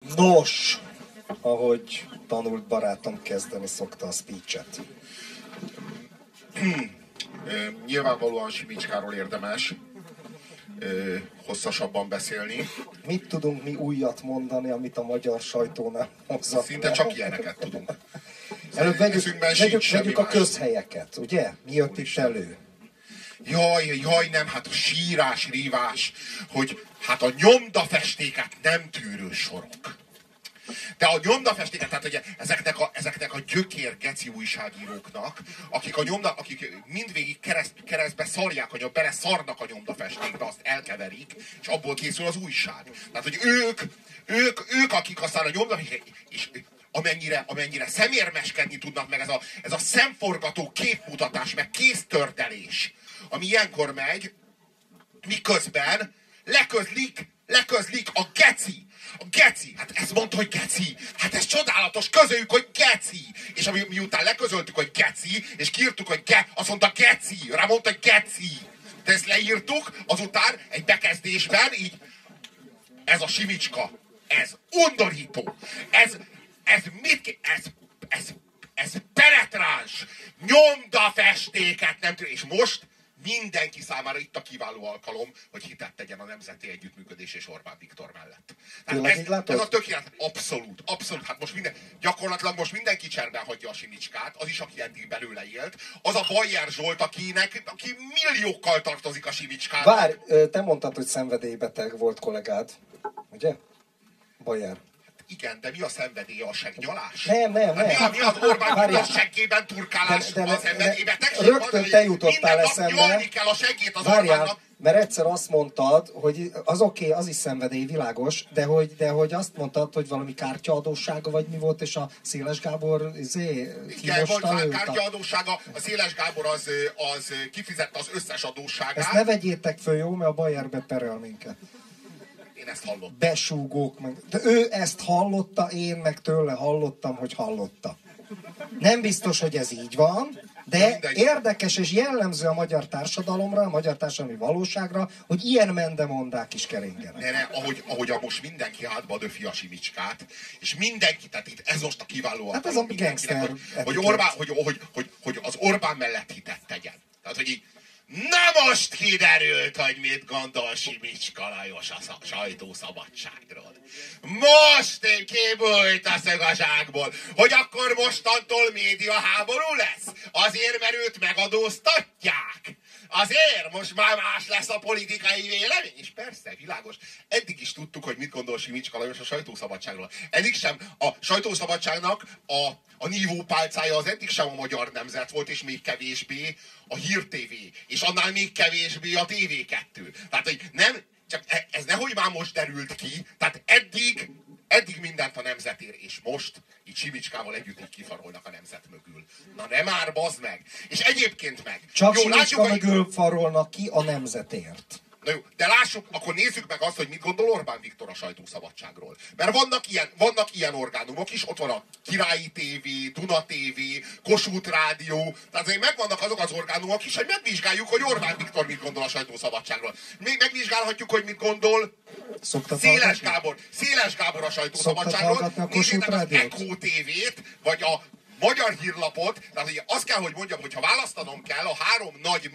Nos, ahogy tanult barátom kezdeni szokta a speech-et. Nyilvánvalóan Simicskáról érdemes hosszasabban beszélni. Mit tudunk mi újat mondani, amit a magyar sajtó nem hozott? Szinte csak ilyeneket tudunk. Előbb vegyük a közhelyeket, ugye? Mi jött itt elő? Jaj, nem, hát a sírás, rívás, hogy hát a nyomdafestéket nem tűrő sorok. De a nyomdafestéket, tehát ugye ezeknek a gyökér geci újságíróknak, akik mindvégig keresztbe szarják, bele szarnak a nyomdafestékbe, azt elkeverik, és abból készül az újság. Tehát, hogy ők akik aztán a nyomdafesték, és amennyire szemérmeskedni tudnak, meg ez a szemforgató képmutatás, meg kéztördelés, ami ilyenkor megy, miközben leközlik a geci. A geci, hát ezt mondta, hogy geci. Hát ez csodálatos, közöljük, hogy geci. És miután leközöltük, hogy geci, és kiírtuk, hogy azt mondta geci. Rámondta, hogy geci. De ezt leírtuk, azután egy bekezdésben így, ez a Simicska, ez undorító. Ez penetráns, nyomdafestéket nem tudom. És most mindenki számára itt a kiváló alkalom, hogy hitet tegyen a nemzeti együttműködés és Orbán Viktor mellett. Ez a tökélet, abszolút. Hát most gyakorlatilag most mindenki cserben hagyja a Simicskát, az is, aki eddig belőle élt. Az a Bajer Zsolt, aki milliókkal tartozik a Simicskának. Várj, te mondtad, hogy szenvedélybeteg volt kollégád, ugye? Bajer. Igen, de mi a szenvedélye? A segnyalás? Nem. Mi az Orbán Viktor seggében turkálás a szenvedélyebetegség? Rögtön te jutottál eszembe. Minden nap nyalni kell a segét az Várjál, Orbánnak. mert egyszer azt mondtad, hogy az oké, az is szenvedély, világos, de hogy azt mondtad, hogy valami kártyaadóssága, vagy mi volt, és a Széles Gábor igen, volt kártyaadóssága, a Széles Gábor az kifizette az összes adósságát. Ezt ne vegyétek föl, jó, mert a Bayerbe perel minket. Én ezt hallottam. Besúgók meg. De ő ezt hallotta, én meg tőle hallottam, hogy hallotta. Nem biztos, hogy ez így van, de érdekes és jellemző a magyar társadalomra, a magyar társadalmi valóságra, hogy ilyen mendemondák is keringenek. Ahogy most mindenki hátba döfi a Simicskát, és mindenki, tehát itt ez most a kiváló hát ez a gangster hogy az Orbán mellett hitet tegyen. Tehát, hogy így, na most kiderült, hogy mit gondol Simicska Lajos a sajtószabadságról. Most kibújt a szög a zsákból, hogy akkor mostantól médiaháború lesz. Azért, mert őt megadóztatják. Azért most már más lesz a politikai vélemény. És persze, világos. Eddig is tudtuk, hogy mit gondol Simicska Lajos a sajtószabadságról. Eddig sem a sajtószabadságnak a nívópálcája az eddig sem a Magyar Nemzet volt, és még kevésbé a Hír TV, és annál még kevésbé a TV2. Tehát, hogy nem, csak ez nehogy már most derült ki, tehát eddig mindent a Nemzet ér, és most így Simicskával együtt így kifarolnak a Nemzet mögül. Na nem már, bazd meg! És egyébként meg. Csak jó, Simicska mögül farolnak ki a Nemzetért. Na jó, de lássuk, akkor nézzük meg azt, hogy mit gondol Orbán Viktor a sajtószabadságról. Mert vannak ilyen orgánumok is, ott van a Királyi TV, Duna TV, Kossuth Rádió, tehát azért megvannak azok az orgánumok is, hogy megvizsgáljuk, hogy Orbán Viktor mit gondol a sajtószabadságról. Még megvizsgálhatjuk, hogy mit gondol Széles Gábor a sajtószabadságról. Nézzétek az Echo TV-t, vagy a Magyar Hírlapot, tehát ugye azt kell, hogy mondjam, hogy ha választanom kell a három nagy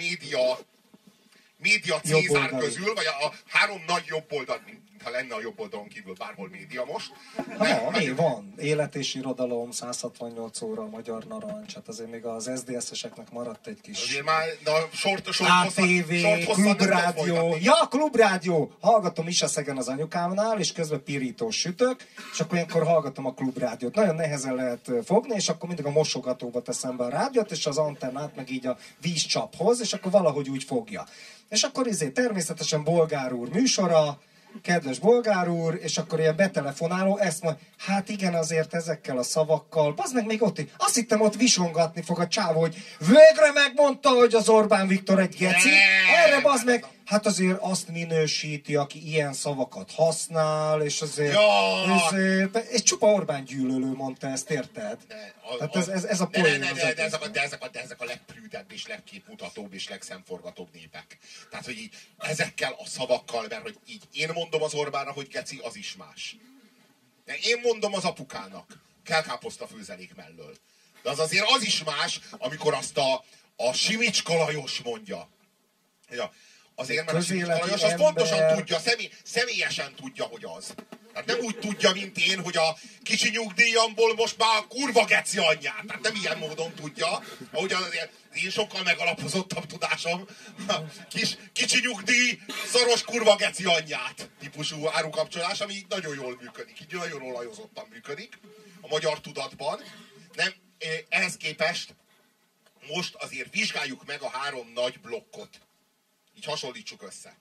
média Cézár közül, vagy a három nagy jobboldal, mintha lenne a jobboldalon kívül bárhol média most. Van. Élet és irodalom, 168 óra, a Magyar Narancs, hát azért még az SZDSZ-eseknek maradt egy kis... Azért már ATV, Klubrádió. Ja, Klubrádió! Hallgatom Isaszegen az anyukámnál, és közben pirítós sütök, és akkor ilyenkor hallgatom a Klubrádiót. Nagyon nehezen lehet fogni, és akkor mindig a mosogatóba teszem be a rádiót, és az antennát meg így a vízcsaphoz, és akkor valahogy úgy fogja. És akkor természetesen Bolgár úr műsora, kedves Bolgár úr, és akkor ilyen betelefonáló, ezt mondja, hát igen, azért ezekkel a szavakkal, bazd meg még ott, azt hittem ott visongatni fog a csávó, hogy végre megmondta, hogy az Orbán Viktor egy geci, erre bazd meg, hát azért azt minősíti, aki ilyen szavakat használ, és azért, és csupa Orbán gyűlölő mondta ezt, érted? Tehát ez a poén. De ezek a legprűdebb és legképmutatóbb és legszemforgatóbb népek. Tehát, hogy így ezekkel a szavakkal, mert hogy így én mondom az Orbánra, hogy geci, az is más. Én mondom az apukának, kelkáposzta főzelék mellől. De az azért az is más, amikor azt a Simicska Lajos mondja. Ja, azért, mert a Simicska Lajos az pontosan tudja, személyesen tudja, hogy az. Tehát nem úgy tudja, mint én, hogy a kicsi nyugdíjamból most már a kurva geci anyját. Tehát nem ilyen módon tudja, ahogy azért én sokkal megalapozottabb tudásom. Kicsi nyugdíj, szoros kurva geci anyját típusú árukapcsolás, ami így nagyon jól működik. Így nagyon olajozottan működik a magyar tudatban. Nem, ehhez képest most azért vizsgáljuk meg a 3 nagy blokkot. Így hasonlítsuk össze.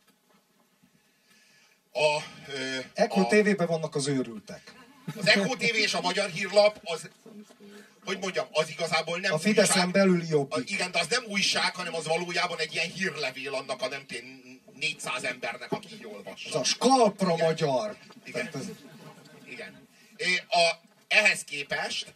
Echo TV-ben vannak az őrültek. Az Echo TV és a Magyar Hírlap, az, hogy mondjam, az igazából nem a Fideszen újság. Belül Jobbik. Igen, de az nem újság, hanem az valójában egy ilyen hírlevél annak a 400 embernek, aki olvassa. Az a skalpra igen. Magyar. Igen. Igen. Ehhez képest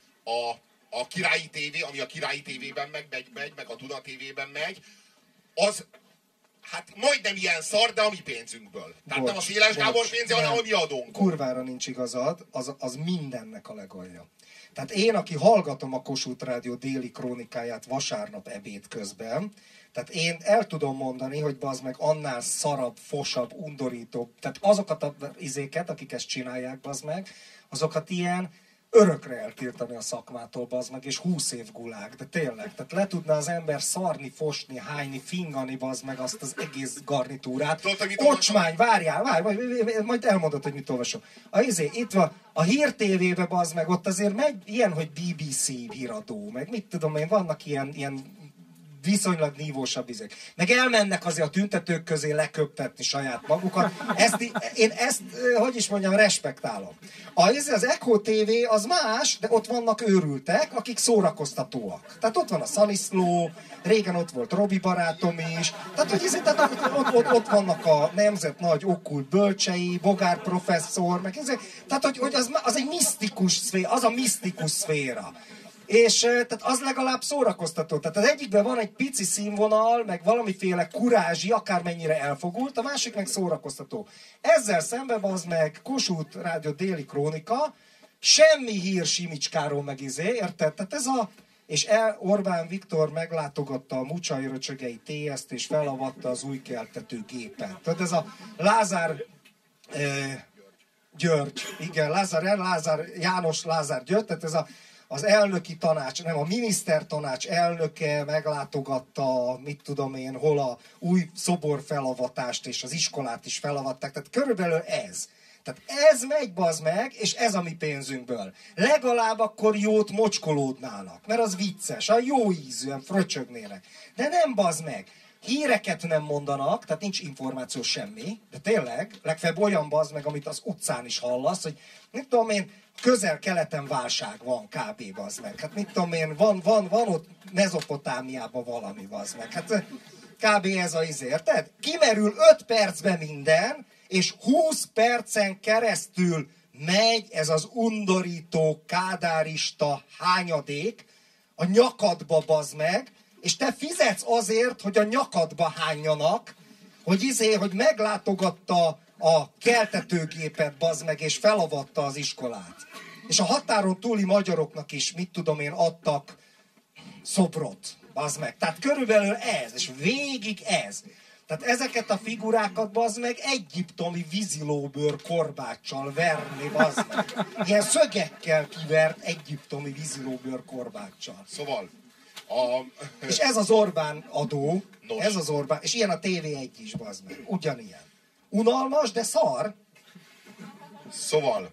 a Királyi TV, ami a Királyi TV-ben megy, meg a Duna TV-ben megy, az hát majdnem ilyen szar, de a mi pénzünkből. Tehát nem a Széles Gábor pénze, hanem a mi adónk. Kurvára nincs igazad, az mindennek a legalja. Tehát én, aki hallgatom a Kossuth Rádió déli krónikáját vasárnap ebéd közben, tehát én el tudom mondani, hogy bazd meg annál szarabb, fosabb, undorítóbb, tehát azokat az izéket, akik ezt csinálják, bazd meg, azokat ilyen örökre eltiltani a szakmától, bazd meg, és 20 év gulág, de tényleg. Tehát le tudna az ember szarni, fosni, hányni, fingani, bazd meg azt az egész garnitúrát. Ocsmány, várjál, majd elmondod, hogy mit olvasom. Itt van, a Hír TV-be, bazd meg, ott azért megy ilyen, hogy BBC híradó, meg mit tudom én, vannak ilyen viszonylag nívósabb izék. Meg elmennek azért a tüntetők közé leköptetni saját magukat. Én ezt, hogy is mondjam, respektálom. Az Echo TV az más, de ott vannak őrültek, akik szórakoztatóak. Tehát ott van a Szaniszló, régen ott volt Robi barátom is. Tehát, hogy ott vannak a nemzet nagy okkult bölcsei, Bogár professzor, meg tehát, hogy az egy misztikus szféra, az a misztikus szféra. És tehát az legalább szórakoztató. Tehát az egyikben van egy pici színvonal, meg valamiféle kurázsi, akármennyire elfogult, a másik meg szórakoztató. Ezzel szemben az meg Kossuth Rádió déli krónika, semmi hír Simicskáról meg érted? Tehát ez és Orbán Viktor meglátogatta a Mucsai Röcsögei TS-t, és felavatta az új keltető gépet. Tehát ez a Lázár György, igen, János Lázár György, tehát ez az elnöki tanács, nem, a minisztertanács elnöke meglátogatta, mit tudom én, hol a új szobor felavatást, és az iskolát is felavatták. Tehát körülbelül ez. Tehát ez megy, bazd meg, és ez a mi pénzünkből. Legalább akkor jót mocskolódnának, mert az vicces, a jó ízűen fröcsögnének. De nem, bazd meg. Híreket nem mondanak, tehát nincs információ semmi, de tényleg, legfeljebb olyan, bazd meg, amit az utcán is hallasz, hogy mit tudom én, közel-keleten válság van kb. Bazd meg. Hát mit tudom én, van ott Mezopotámiában valami, bazd meg. Hát kb. Ez a érted? Kimerül 5 percben minden, és 20 percen keresztül megy ez az undorító, kádárista hányadék a nyakadba, bazd meg, és te fizetsz azért, hogy a nyakadba hányjanak, hogy meglátogatta a keltetőgépet, bazd meg, és felavatta az iskolát. És a határon túli magyaroknak is, mit tudom én, adtak szobrot, bazd meg. Tehát körülbelül ez, és végig ez. Tehát ezeket a figurákat, bazd meg, egyiptomi vízilóbőr korbáccsal verni, bazd meg. Ilyen szögekkel kivert egyiptomi vízilóbőr korbáccsal. Szóval és ez az Orbán adó, nos. Ez az Orbán, és ilyen a TV1 is, bazd meg, ugyanilyen. Unalmas, de szar. Szóval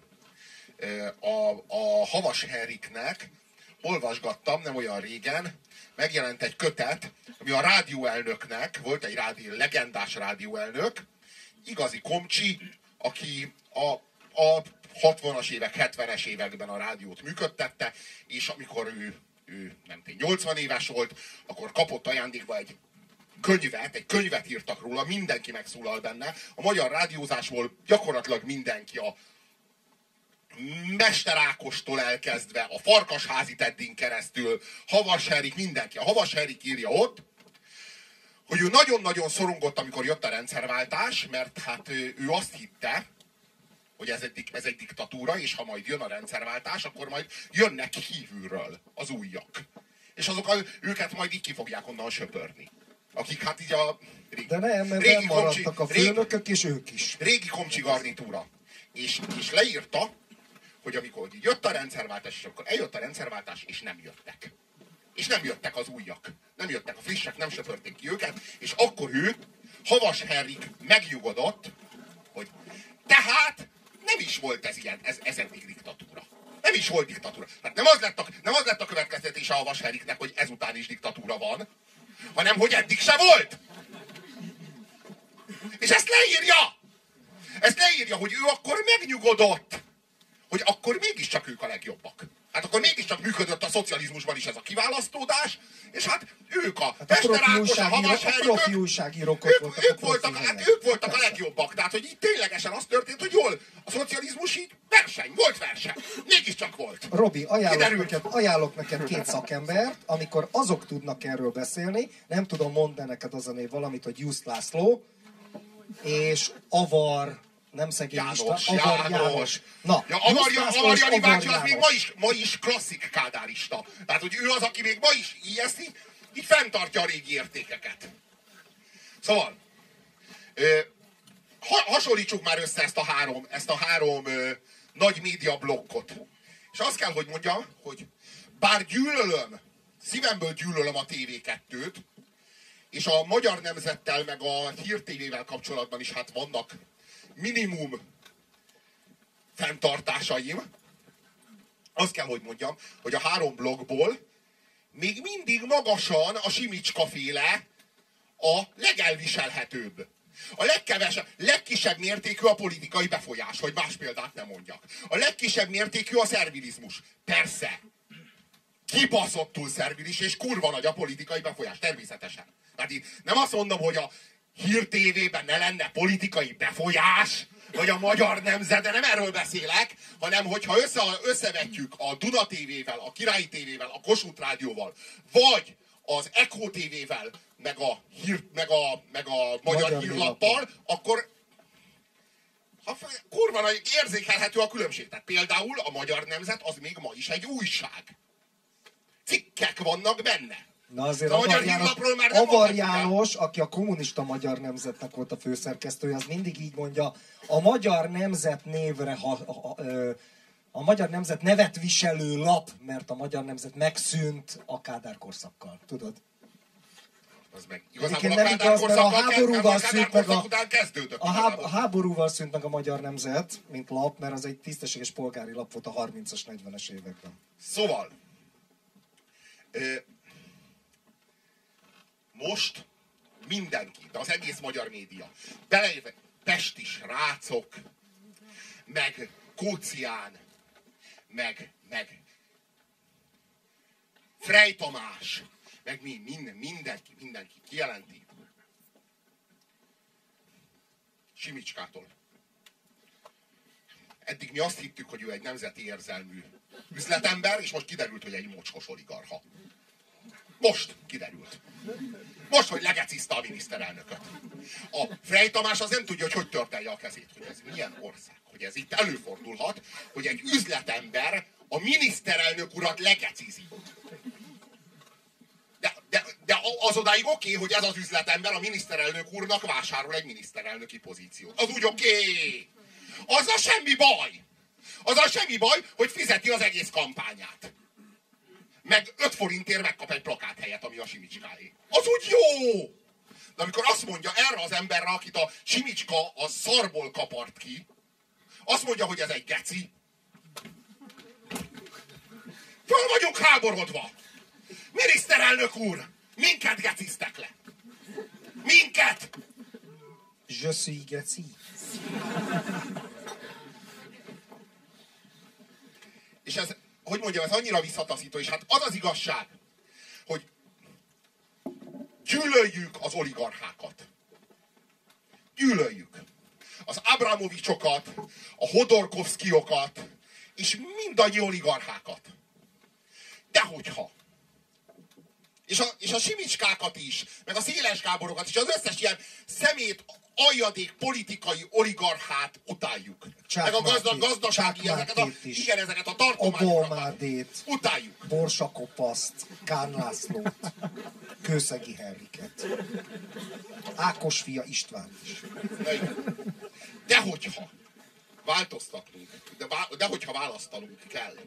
a Havas Henriknek olvasgattam nem olyan régen, megjelent egy kötet, ami a rádióelnöknek, volt egy legendás rádióelnök, igazi komcsi, aki a 60-as évek, 70-es években a rádiót működtette, és amikor ő nem tudom, 80 éves volt, akkor kapott ajándékba egy könyvet írtak róla, mindenki megszólal benne. A magyar rádiózásból gyakorlatilag mindenki, a Mester Ákostól elkezdve, a Farkasházi Teddin keresztül, Havas Henrik, mindenki. A Havas Henrik írja ott, hogy ő nagyon-nagyon szorongott, amikor jött a rendszerváltás, mert hát ő azt hitte, hogy ez egy diktatúra, és ha majd jön a rendszerváltás, akkor majd jönnek kívülről az újak. És őket majd így ki fogják onnan söpörni. Akik hát így a de nem, mert nem maradtak a főnökök, és ők is. Régi komcsi garnitúra. És leírta, hogy amikor jött a rendszerváltás, és akkor eljött a rendszerváltás, és nem jöttek. És nem jöttek az újak. Nem jöttek a frissek, nem söpörték ki őket, és akkor ő, Havas Henrik megnyugodott, hogy tehát nem is volt ez eddig diktatúra. Nem is volt diktatúra. Hát nem az lett a következtetése a Havas Henriknek, hogy ezután is diktatúra van, hanem hogy eddig se volt. És ezt leírja! Ezt leírja, hogy ő akkor megnyugodott, hogy akkor mégiscsak ők a legjobbak. Hát akkor mégiscsak működött a szocializmusban is ez a kiválasztódás, és hát ők a Pester Ákos, a Havas Henrik, ők voltak a legjobbak. Tehát, hogy így ténylegesen az történt, hogy jól, a szocializmus így volt verseny. Mégiscsak volt. Robi, ajánlok neked 2 szakembert, amikor azok tudnak erről beszélni, nem tudom, mondd neked az a név valamit, hogy Just László, és Avar, nem szegény János. Na, ja, Avar Jani bácsi az még ma is klasszik kádárista. Tehát, hogy ő az, aki még ma is így fenntartja a régi értékeket. Szóval, hasonlítsuk már össze ezt a három nagy média blokkot. És azt kell, hogy mondjam, hogy bár szívemből gyűlölöm a TV2-t, és a Magyar Nemzettel meg a Hír TV-vel kapcsolatban is hát vannak minimum fenntartásaim. Azt kell, hogy mondjam, hogy a 3 blokkból még mindig magasan a Simicska féle a legelviselhetőbb. A legkisebb mértékű a politikai befolyás, hogy más példát nem mondjak. A legkisebb mértékű a szervilizmus. Persze, kibaszottul szervilis, és kurva nagy a politikai befolyás, természetesen. Tehát itt nem azt mondom, hogy a Hír TV-ben ne lenne politikai befolyás, vagy a Magyar Nemzet, de nem erről beszélek, hanem hogyha összevetjük a Duna TV-vel, a Királyi TV-vel, a Kossuth Rádióval, vagy az Echo TV-vel, meg a Magyar Hírlappal, akkor kurva nagy érzékelhető a különbség. Tehát például a Magyar Nemzet az még ma is egy újság. Cikkek vannak benne. Na azért Avar János, aki a kommunista Magyar Nemzetnek volt a főszerkesztője, az mindig így mondja, a Magyar Nemzet névre, a Magyar Nemzet nevet viselő lap, mert a Magyar Nemzet megszűnt a Kádár korszakkal, tudod? Az meg igazából a Kádár korszak után kezdődött. A háborúval szűnt meg a Magyar Nemzet, mint lap, mert az egy tisztességes polgári lap volt a 30-as, 40-es években. Szóval, most mindenki, de az egész magyar média, beleértve pesti srácok, meg Kócián, meg Frey Tamás, meg mindenki kijelenti. Simicskától. Eddig mi azt hittük, hogy ő egy nemzeti érzelmű üzletember, és most kiderült, hogy egy mocskos oligarcha. Most kiderült. Most, hogy legeciszta a miniszterelnököt. A Frey Tamás az nem tudja, hogy törtelje a kezét, hogy ez milyen ország, hogy ez itt előfordulhat, hogy egy üzletember a miniszterelnök urat legecizi. De az odáig oké, hogy ez az üzletember a miniszterelnök úrnak vásárol egy miniszterelnöki pozíciót. Az úgy oké. Azzal semmi baj. Azzal semmi baj, hogy fizeti az egész kampányát. Meg 5 forintért megkap egy plakáthelyet, ami a Simicskáé. Az úgy jó! De amikor azt mondja erre az emberre, akit a Simicska a szarból kapart ki, azt mondja, hogy ez egy geci. Föl vagyunk háborodva! Miniszterelnök úr! Minket geciztek le! Minket! Je suis geci. És ez, hogy mondjam, ez annyira visszataszító, és hát az az igazság, hogy gyűlöljük az oligarchákat. Gyűlöljük. Az Abramovicsokat, a Hodorkovszkiokat, és mindannyi oligarchákat. De hogyha. És a Simicskákat is, meg a Széles Gáborokat is, az összes ilyen szemét aljadék politikai oligarchát utáljuk. Meg a gazdasági, ezeket a tartományokat Obamádét, utáljuk. Borsakopaszt, Kán Lászlót, Kőszegi Henriket, Ákos fia István is. De hogyha változtatunk, de hogyha választanunk kell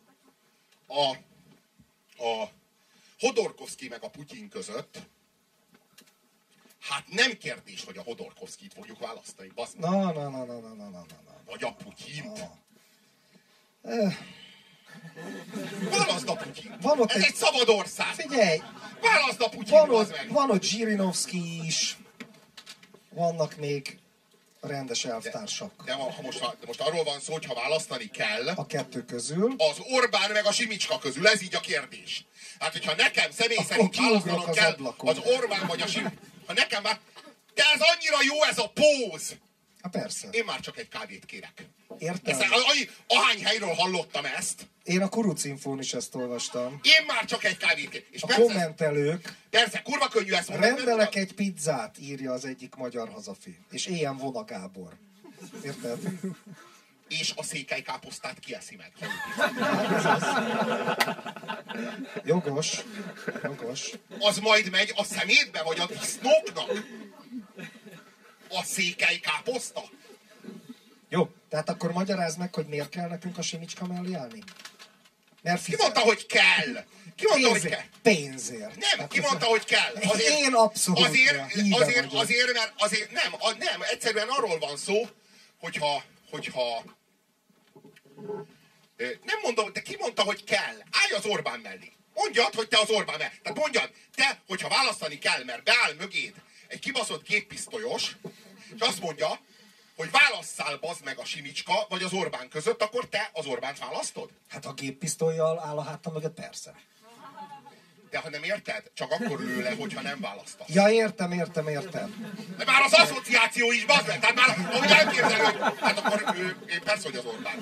a Hodorkovszki meg a Putyin között, hát nem kérdés, hogy a Hodorkovszkit fogjuk választani. Na. Vagy a Putyint. Válaszd a Putyint. Ez egy szabad ország. Figyelj! Válaszd a Putyint, van ott Zsirinovszki is. Vannak még rendes elvtársak. De most arról van szó, hogy ha választani kell... A kettő közül. Az Orbán meg a Simicska közül. Ez így a kérdés. Hát, hogyha nekem személy szerint választanom kell az Orbán vagy a Simicska... Ha nekem már... De ez annyira jó ez a póz! Hát persze. Én már csak egy kávét kérek. Értem? Ahány helyről hallottam ezt. Én a Kurucinfón is ezt olvastam. Én már csak egy kávét kérek. És a kommentelők... Persze, kurva könnyű ezt mondani. Rendelek egy pizzát, írja az egyik magyar hazafi. És ilyen von a Gábor. Érted? És a székelykáposztát kieszi meg. Hát ez az. Jogos. Az majd megy a szemétbe, vagy a disznóknak? A székelykáposzta? Jó, tehát akkor magyarázd meg, hogy miért kell nekünk a Simicska mellé állni? Mert ki mondta, hogy kell? Ki mondta, hogy kell? Pénzért. Nem, hát ki mondta, hogy kell? Én abszolút azért nem, egyszerűen arról van szó, hogyha nem mondom, de ki mondta, hogy kell? Állj az Orbán mellé. Mondjad, hogy te az Orbán mellé. Tehát mondjad, te, hogyha választani kell, mert beáll mögéd egy kibaszott géppisztolyos, és azt mondja, hogy válasszál bazd meg a Simicska, vagy az Orbán között, akkor te az Orbánt választod? Hát ha géppisztollyal áll a hátam mögött, persze. De ha nem érted, csak akkor lő le, hogyha nem választasz. Ja, értem. De már az asszociáció is, bazd meg! Tehát már, ahogy elképzelő, hogy hát akkor én persze, hogy az Orbán.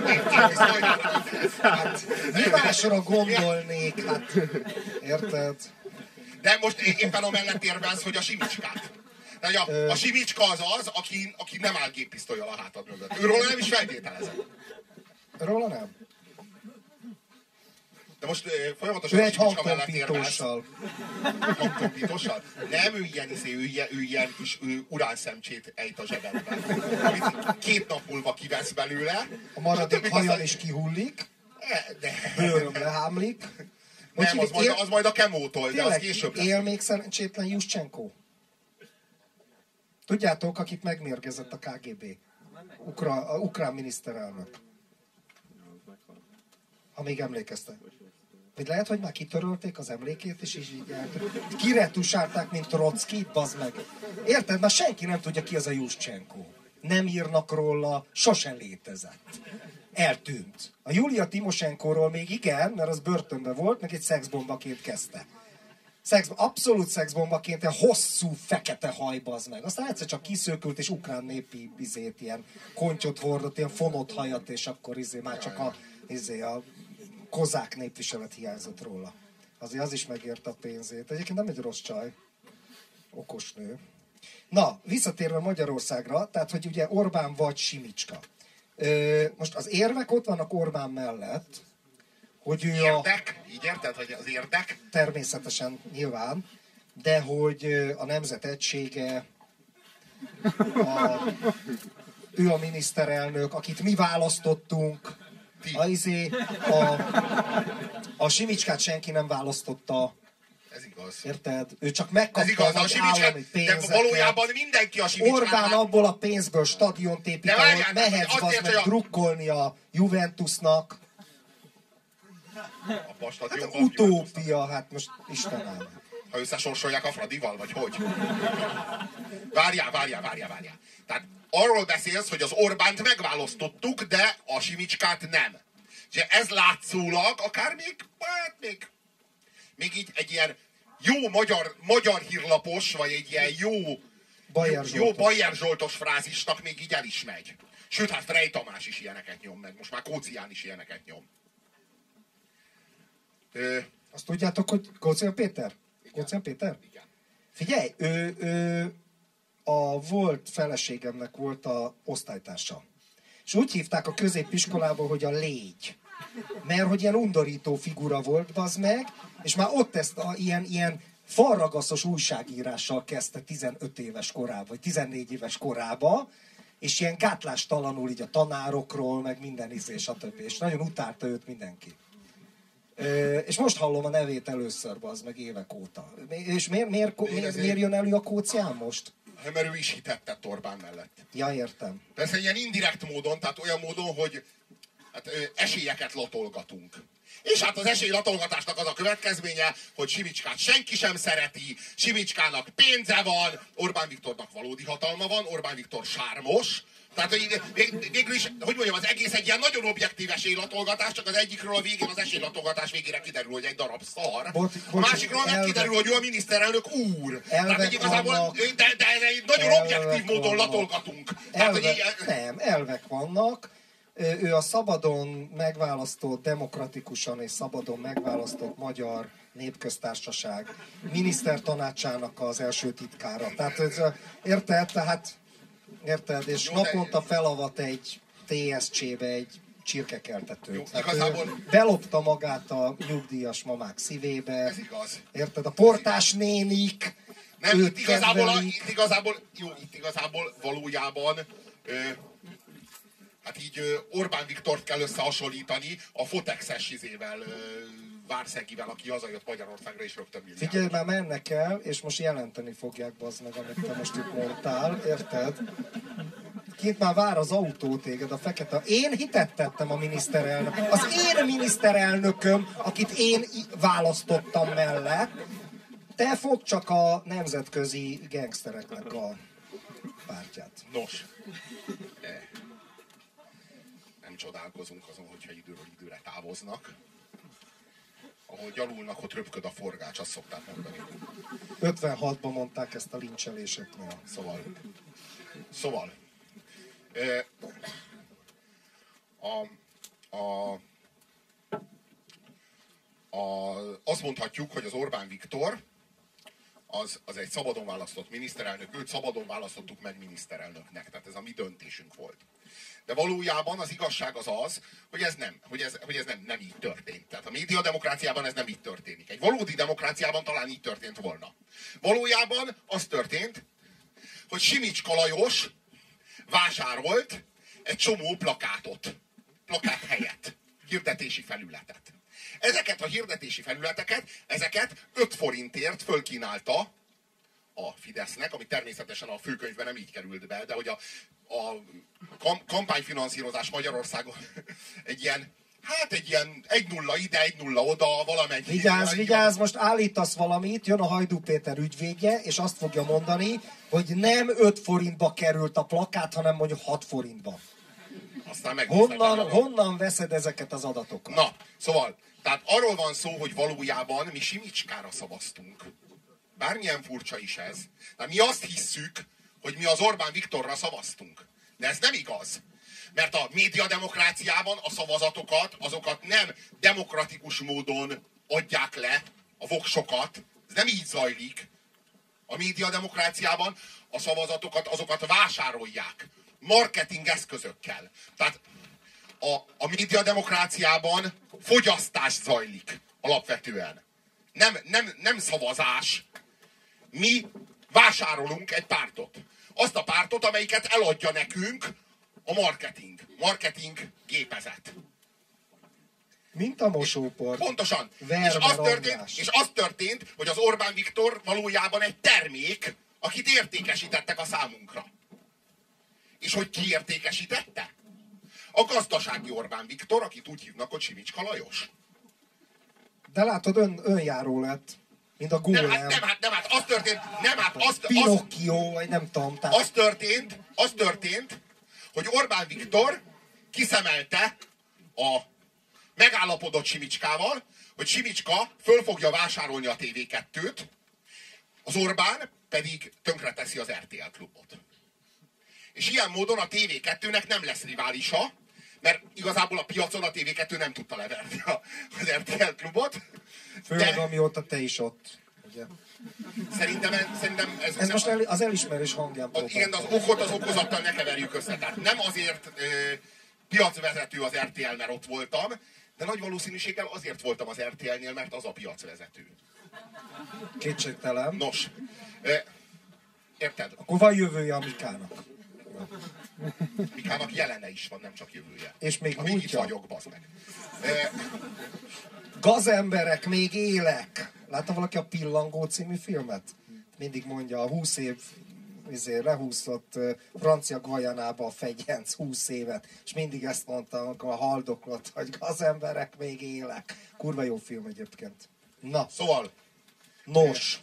Mi másra gondolnék, hát érted? De most éppen amellett érvelsz, hogy a Simicskát. Tehát a Simicska az, aki nem áll géppisztollyal a hátad mögött. Őről nem is feltételezem. Róla nem? De most folyamatosan egy hangtompítóssal. Hangtompítóssal? Nem, ő ilyen kis uránszemcsét ejt a zsebedben. Amit 2 nap múlva kivesz belőle. A maradék hajjal is kihullik. Bőröm lehámlik. Nem, az majd a kemótól, de az később lesz. Él még szerencsétlen Juszcsenko? Tudjátok, akit megmérgezett a KGB? Ukrán miniszterelnök. Ha még emlékeztek. Vagy lehet, hogy már kitörölték az emlékét, és így kiretusálták, mint Trockit, bazd meg. Érted? Már senki nem tudja, ki az a Juszcsenko. Nem írnak róla, sosem létezett. Eltűnt. A Julia Timosenkoról még igen, mert az börtönben volt, meg egy szexbombaként kezdte. Abszolút szexbombaként, ilyen hosszú, fekete haj, bazd meg. Aztán egyszer csak kiszökült, és ukrán népi ilyen kontyot hordott, ilyen fonott hajat, és akkor már csak a kozák népviselet hiányzott róla. Azért az is megérte a pénzét. Egyébként nem egy rossz csaj. Okos nő. Na, visszatérve Magyarországra, tehát, hogy ugye Orbán vagy Simicska. Most az érvek ott vannak Orbán mellett, hogy ő érdek? Így érted, hogy az érdek? Természetesen, nyilván, de hogy a nemzet egysége, ő a miniszterelnök, akit mi választottunk, a Simicskát senki nem választotta. Ez igaz. Érted? Ő csak megkapta az állami pénzeket. De valójában mindenki a Simicskát... Orbán abból a pénzből stadiont épít, ahol mehetsz meg drukkolni a Juventusnak. Hát utópia, hát most Istenem. Ha összesorsolják a Fradival, vagy hogy? Várjál. Tehát arról beszélsz, hogy az Orbánt megválasztottuk, de a Simicskát nem. És ez látszólag akár még így egy ilyen jó magyar hírlapos, vagy egy ilyen jó Bajer Zsoltos frázisnak még így el is megy. Sőt, hát Frey Tamás is ilyeneket nyom meg. Most már Kócián is ilyeneket nyom. Azt tudjátok, hogy Kócián Péter? Kócián Péter? Igen. Figyelj, a volt feleségemnek volt a osztálytársa. És úgy hívták a középiskolába, hogy a légy. Mert hogy ilyen undorító figura volt, bazd meg, és már ott ezt ilyen falragaszos újságírással kezdte 15 éves korában, vagy 14 éves korában, és ilyen gátlástalanul így a tanárokról, meg minden stb. És nagyon utálta őt mindenki. És most hallom a nevét először, bazd meg évek óta. És miért jön elő a kócián most? Mert ő is hitetett Orbán mellett. Ja, értem. Persze ilyen indirekt módon, tehát olyan módon, hogy hát, esélyeket latolgatunk. És hát az esélylatolgatásnak az a következménye, hogy Simicskát senki sem szereti, Simicskának pénze van, Orbán Viktornak valódi hatalma van, Orbán Viktor sármos. Tehát végül is, hogy mondjam, az egész egy ilyen nagyon objektív esélylatolgatás, csak az egyikről a végén, az esélylatolgatás végére kiderül, hogy egy darab szar. A másikról meg kiderül, hogy ő a miniszterelnök úr. Tehát, hogy igazából, de egy nagyon objektív módon latolgatunk. Elvek vannak. Ő a szabadon megválasztott, demokratikusan és szabadon megválasztott Magyar Népköztársaság minisztertanácsának az első titkára. Tehát érted? És jó, naponta felavat egy TSC-be egy csirkekeltetőt. Belopta magát a nyugdíjas mamák szívébe. Ez igaz. Érted? A portás nénik. Nem, itt igazából valójában hát így Orbán Viktort kell összehasonlítani a Fotexes izével, Várszegivel, aki hazajött Magyarországra és rögtön milliárdos. Figyelj, már mennek el, és most jelenteni fogják, bazd meg, amit te most itt mondtál, érted? Kint már vár az autó téged, a fekete. Én hitettettem a miniszterelnök. Az én miniszterelnököm, akit én választottam mellett, te fog csak a nemzetközi gangstereknek a pártját. Nos. Nem csodálkozunk azon, hogyha időről időre távoznak. Ahol gyalulnak, ott röpköd a forgács, azt szokták mondani. 56-ban mondták ezt a lincseléseknél. Szóval azt mondhatjuk, hogy az Orbán Viktor az egy szabadon választott miniszterelnök, őt szabadon választottuk meg miniszterelnöknek, tehát ez a mi döntésünk volt. De valójában az igazság az, hogy ez nem így történt. Tehát a médiademokráciában ez nem így történik. Egy valódi demokráciában talán így történt volna. Valójában az történt, hogy Simicska Lajos vásárolt egy csomó plakátot. Plakát helyett. Hirdetési felületet. Ezeket a hirdetési felületeket, ezeket 5 forintért fölkínálta a Fidesznek, ami természetesen a főkönyvben nem így került be, de hogy a kampányfinanszírozás Magyarországon egy ilyen 1-0 ide, 1-0 oda, valamennyi. Vigyázz, most állítasz valamit, jön a Hajdú Péter ügyvédje, és azt fogja mondani, hogy nem 5 forintba került a plakát, hanem mondjuk 6 forintba. Aztán honnan veszed ezeket az adatokat? Na, szóval, tehát arról van szó, hogy valójában mi Simicskára szavaztunk. Bármilyen furcsa is ez. De mi azt hisszük, hogy mi az Orbán Viktorra szavaztunk. De ez nem igaz. Mert a médiademokráciában a szavazatokat, azokat nem demokratikus módon adják le, a voksokat. Ez nem így zajlik. A médiademokráciában a szavazatokat, azokat vásárolják. Marketing eszközökkel. Tehát a médiademokráciában fogyasztás zajlik alapvetően. Nem szavazás. Mi vásárolunk egy pártot. Azt a pártot, amelyiket eladja nekünk a marketing gépezet. Mint a mosópor. Pontosan. És az történt, hogy az Orbán Viktor valójában egy termék, akit értékesítettek a számunkra. És hogy ki értékesítette? A gazdasági Orbán Viktor, akit úgy hívnak, hogy Simicska Lajos. De látod, önjáró lett. Mint a Gólem. Nem, hát az történt, Pinocchio, vagy nem tudom. Az történt, hogy Orbán Viktor kiszemelte a megállapodott Simicskával, hogy Simicska föl fogja vásárolni a TV2-t, az Orbán pedig tönkreteszi az RTL klubot. És ilyen módon a TV2-nek nem lesz riválisa, mert igazából a piacon a TV2 nem tudta leverni az RTL klubot. Főleg amióta te is ott. Igen. Szerintem Ez most az elismerés hangján igen, az okot az okozattal ne keverjük össze. Tehát nem azért piacvezető az RTL, mert ott voltam, de nagy valószínűséggel azért voltam az RTL-nél, mert az a piacvezető. Kétségtelen. Nos, érted? Akkor van jövője a Mikának. Mikának jelene is van, nem csak jövője. És még amíg itt múltja. vagyok, bazd meg. Gazemberek, még élek! Látta valaki a Pillangó című filmet? Mindig mondja, a 20 év lehúzott francia Guyanába a fegyenc 20 évet, és mindig ezt mondtam, amikor a haldoklott, hogy gazemberek, még élek. Kurva jó film egyébként. Na. Szóval, Nos.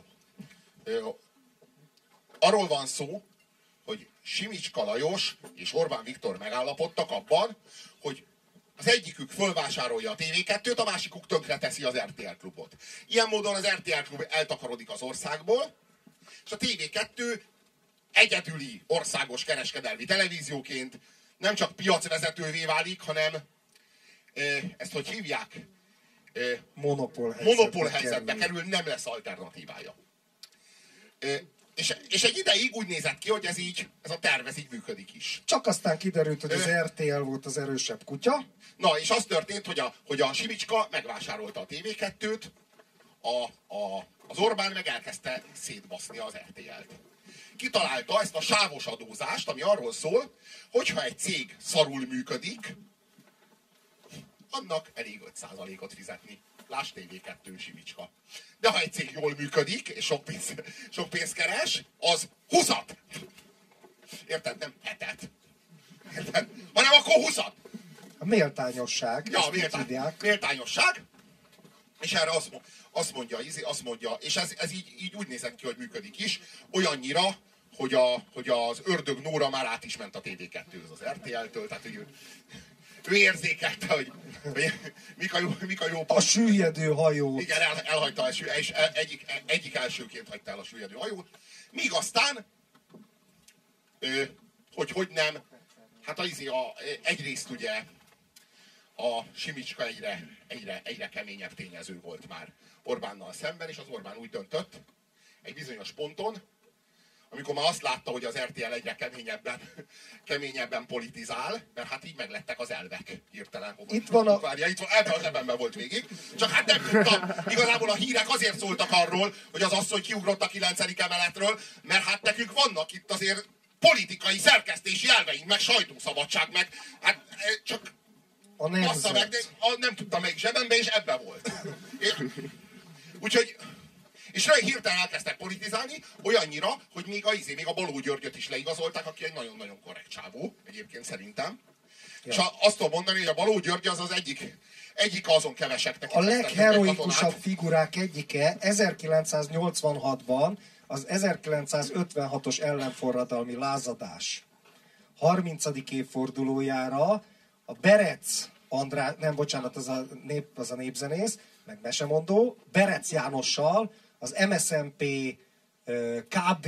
Arról van szó, hogy Simicska Lajos és Orbán Viktor megállapodtak abban, hogy az egyikük fölvásárolja a TV2-t, a másikuk tönkreteszi az RTL klubot. Ilyen módon az RTL klub eltakarodik az országból, és a TV2 egyedüli országos kereskedelmi televízióként nem csak piacvezetővé válik, hanem ezt hogy hívják? Monopól helyzetbe kerül, nem lesz alternatívája. És egy ideig úgy nézett ki, hogy ez a terv így működik is. Csak aztán kiderült, hogy az RTL volt az erősebb kutya. Na, és az történt, hogy a Simicska megvásárolta a TV2-t, az Orbán meg elkezdte szétbaszni az RTL-t. Kitalálta ezt a sávos adózást, ami arról szól, hogyha egy cég szarul működik, annak elég 5%-ot fizetni. Lásd TV2 Simicska. De ha egy cég jól működik, és sok pénzt keres, az 20-at. Érted? Nem 7-et. Érted? Hanem akkor 20-at. A méltányosság. Ja, méltányosság. És erre azt mondja, és ez így úgy nézett ki, hogy működik is, olyannyira, hogy az ördög Nóra már át is ment a TV2-höz az RTL-től, tehát ő érzékelte, hogy mik a jó... A süllyedő hajó. Igen, elhagyta, és egyik elsőként hagyta el a süllyedő hajót. Míg aztán, hogy nem, hát egyrészt ugye a Simicska egyre keményebb tényező volt már Orbánnal szemben, és az Orbán úgy döntött egy bizonyos ponton, amikor már azt látta, hogy az RTL egyre keményebben politizál, mert hát így meglettek az elvek hirtelen. Itt van ebben a zsebemben volt végig. Csak hát nem tudtam. Igazából a hírek azért szóltak arról, hogy az asszony kiugrott a 9. emeletről, mert hát nekünk vannak itt azért politikai szerkesztési elveink, meg sajtószabadság, meg hát csak a nemzet. meg, de nem tudtam melyik zsebembe, és ebben volt. Úgyhogy és hirtelen elkezdtek politizálni, olyannyira, hogy még a Balogh Györgyöt is leigazolták, aki egy nagyon-nagyon korrekt csávó, egyébként szerintem. Ja. És azt tudom mondani, hogy a Balogh György az egyik azon keveseknek. A legheroikusabb figurák egyike 1986-ban az 1956-os ellenforradalmi lázadás 30. évfordulójára a Berec András, nem bocsánat, az a népzenész, meg mesemondó, Berec Jánossal, az MSZNP KB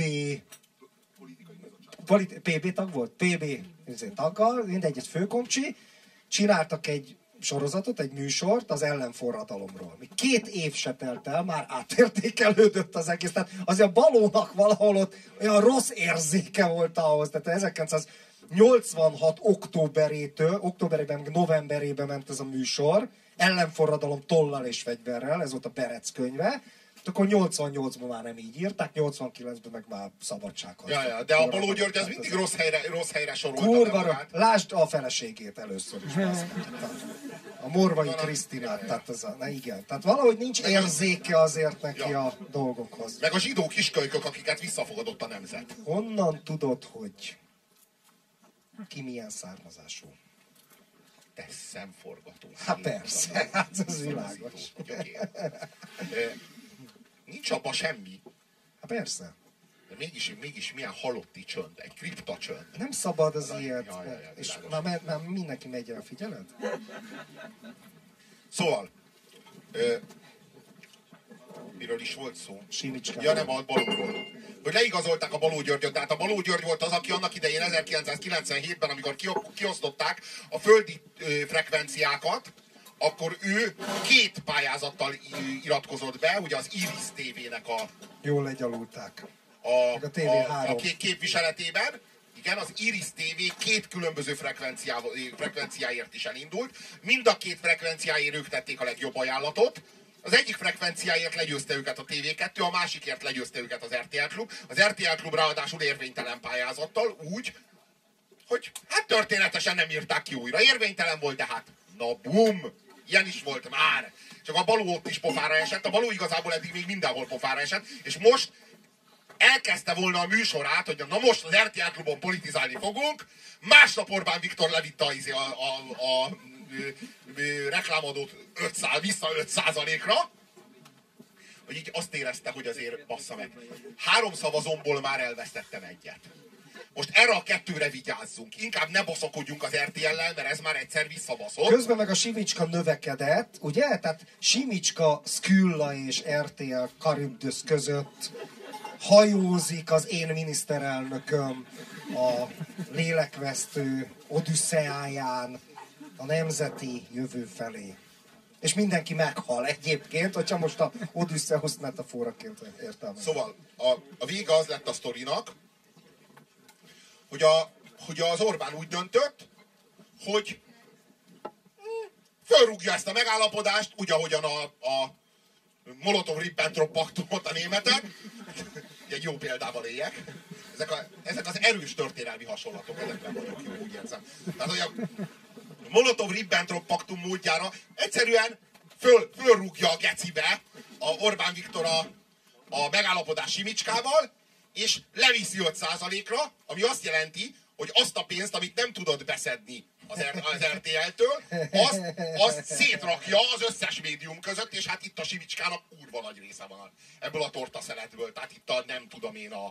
PB tag volt? PB taggal, mindegy, egy főkomcsi, csináltak egy sorozatot, egy műsort az ellenforradalomról. 2 év se telt el, már átértékelődött az egész. Tehát azért a Balónak valahol ott olyan rossz érzéke volt ahhoz. Tehát 1986 októberében, novemberében ment ez a műsor, ellenforradalom tollal és fegyverrel, ez volt a Berec könyve. Akkor 88-ban már nem így írták, 89-ben meg már szabadsághoz. Ja, de a Balogh György az mindig rossz helyre sorolta. Kurva, lásd a feleségét először is. A Morvai Krisztinát, tehát igen. Tehát valahogy nincs érzéke azért neki a dolgokhoz. Meg a zsidó kiskölykök, akiket visszafogadott a nemzet. Honnan tudod, hogy ki milyen származású? Te szemforgató. Hát persze, hát ez világos. Nincs abban semmi. Hát persze. De mégis milyen halotti csönd, egy kripta csönd. Nem szabad az ilyet. Ja, és már mindenki megy el, figyeled? Szóval, miről is volt szó? Simicskán. Ja, nem, a Balóghról. Hogy leigazolták a Balogh Györgyöt, tehát a Balogh György volt az, aki annak idején 1997-ben, amikor kiosztották a földi frekvenciákat, akkor ő 2 pályázattal iratkozott be, ugye az Iris TV-nek jól legyalulták. A TV3 képviseletében. Igen, az Iris TV 2 különböző frekvenciáért is elindult. Mind a 2 frekvenciáért ők tették a legjobb ajánlatot. Az egyik frekvenciáért legyőzte őket a TV2, a másikért legyőzte őket az RTL Klub. Az RTL Klub ráadásul érvénytelen pályázattal, úgy, hogy hát történetesen nem írták ki újra. Érvénytelen volt, de hát na bum! Ilyen is volt már. Csak a Baló ott is pofára esett. A Baló igazából eddig még mindenhol pofára esett. És most elkezdte volna a műsorát, hogy na most az RTL Klubon politizálni fogunk. Másnap Orbán Viktor levitte a reklámadót vissza 5%-ra. Hogy így azt érezte, hogy azért bassza meg. 3 szavazomból már elvesztettem 1-et. Most erre a 2-re vigyázzunk. Inkább ne baszakodjunk az RTL-lel, mert ez már egyszer visszabaszott. Közben meg a Simicska növekedett, ugye? Tehát Simicska, Szkülla és RTL Karibdösz között hajózik az én miniszterelnököm a lélekvesztő odüsszeáján a nemzeti jövő felé. És mindenki meghal egyébként, hogyha most a Odüsszeus metaforaként értelmezem. Szóval a vége az lett a sztorinak, hogy az Orbán úgy döntött, hogy fölrúgja ezt a megállapodást, úgy, ahogyan a Molotov-Ribbentrop paktumot a németek. Egy jó példával éljek. Ezek az erős történelmi hasonlatok, ezekben vagyok jó, úgy érzem. Tehát, hogy a Molotov-Ribbentrop paktum módjára egyszerűen fölrúgja a gecibe a Orbán Viktor a megállapodás Simicskával, és leviszi 5%-ra, ami azt jelenti, hogy azt a pénzt, amit nem tudod beszedni az RTL-től, azt szétrakja az összes médium között, és hát itt a Simicskának kurva nagy része van ebből a tortaszeletből. Tehát itt a nem tudom én a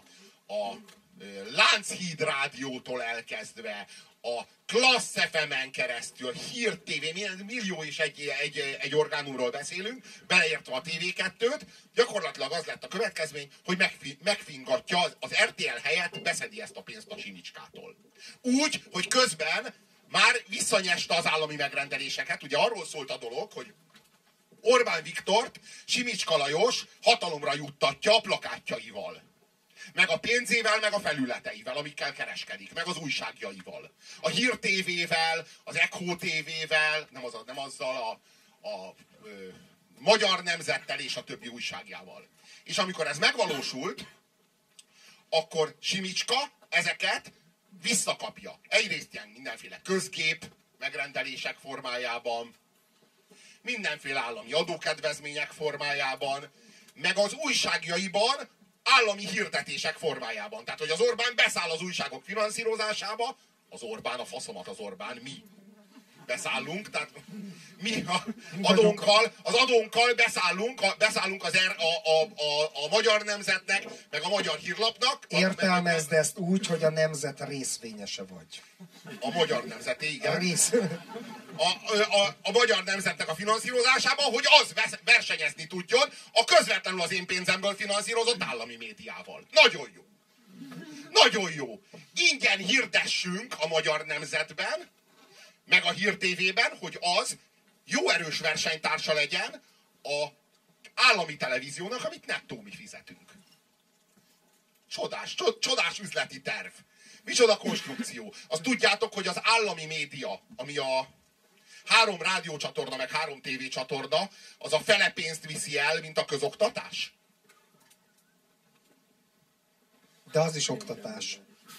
Lánchíd rádiótól elkezdve, a Klassz FM-en keresztül, Hír TV, millió és egy orgánumról beszélünk, beleértve a TV2-t, gyakorlatilag az lett a következmény, hogy megfingatja az RTL helyett, beszedi ezt a pénzt a Simicskától. Úgy, hogy közben már visszanyeste az állami megrendeléseket. Ugye arról szólt a dolog, hogy Orbán Viktort Simicska Lajos hatalomra juttatja a plakátjaival. Meg a pénzével, meg a felületeivel, amikkel kereskedik, meg az újságjaival. A Hír TV-vel, az Echo TV-vel, nem azzal a Magyar Nemzettel és a többi újságjával. És amikor ez megvalósult, akkor Simicska ezeket visszakapja. Egyrészt ilyen mindenféle közgép megrendelések formájában, mindenféle állami adókedvezmények formájában, meg az újságjaiban állami hirdetések formájában. Tehát, hogy az Orbán beszáll az újságok finanszírozásába, az Orbán, a faszomat az Orbán, mi beszállunk, tehát mi az adónkkal beszállunk a Magyar Nemzetnek, meg a Magyar Hírlapnak. Értelmezd ezt úgy, hogy a nemzet részvényese vagy. A Magyar Nemzeté, igen. A Magyar Nemzetnek a finanszírozásában, hogy az versenyezni tudjon a közvetlenül az én pénzemből finanszírozott állami médiával. Nagyon jó. Nagyon jó. Ingyen hirdessünk a Magyar Nemzetben, meg a Hír TV-ben, hogy az jó erős versenytársa legyen a állami televíziónak, amit nettó mi fizetünk. Csodás üzleti terv. Micsoda konstrukció. Azt tudjátok, hogy az állami média, ami a 3 rádiócsatorna, meg 3 tévécsatorna, az a fele pénzt viszi el, mint a közoktatás? De az is oktatás.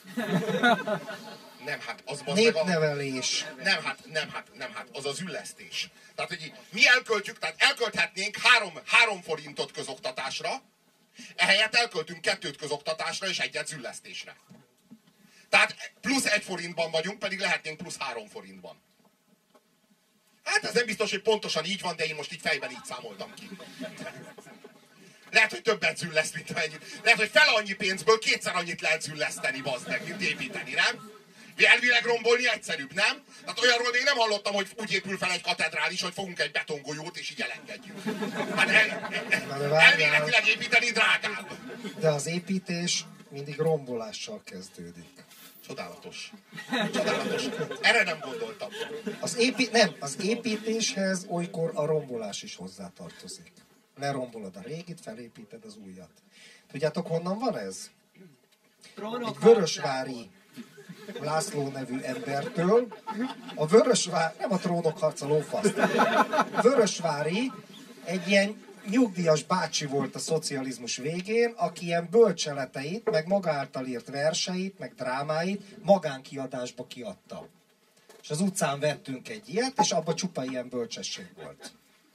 Nem, hát az népnevelés. Nem, hát az az üllesztés. Tehát, hogy mi elköltjük, tehát elkölthetnénk 3 forintot közoktatásra, ehelyett elköltünk 2 közoktatásra és 1 züllesztésre. Tehát plusz 1 forintban vagyunk, pedig lehetnénk plusz 3 forintban. Hát ez nem biztos, hogy pontosan így van, de én most így fejben így számoltam ki. Lehet, hogy többet zülleszt, mint amennyit. Lehet, hogy fele annyi pénzből 2-szer annyit lehet zülleszteni, bazd meg, mint építeni, nem? Elvileg rombolni egyszerűbb, nem? Tehát olyanról még nem hallottam, hogy úgy épül fel egy katedrális, hogy fogunk egy betongolyót és így elengedjük. Hát elméletileg építeni drágább. De az építés mindig rombolással kezdődik. Csodálatos. Csodálatos. Erre nem gondoltam. Az építéshez olykor a rombolás is hozzátartozik. Lerombolod a régit, felépíted az újat. Tudjátok, honnan van ez? Egy vörösvári László nevű embertől. Nem a Trónok harca, lófaszt. Vörösvári egy ilyen nyugdíjas bácsi volt a szocializmus végén, aki ilyen bölcseleteit, meg maga által írt verseit, meg drámáit magánkiadásba kiadta. És az utcán vettünk egy ilyet, és abban csupa ilyen bölcsesség volt.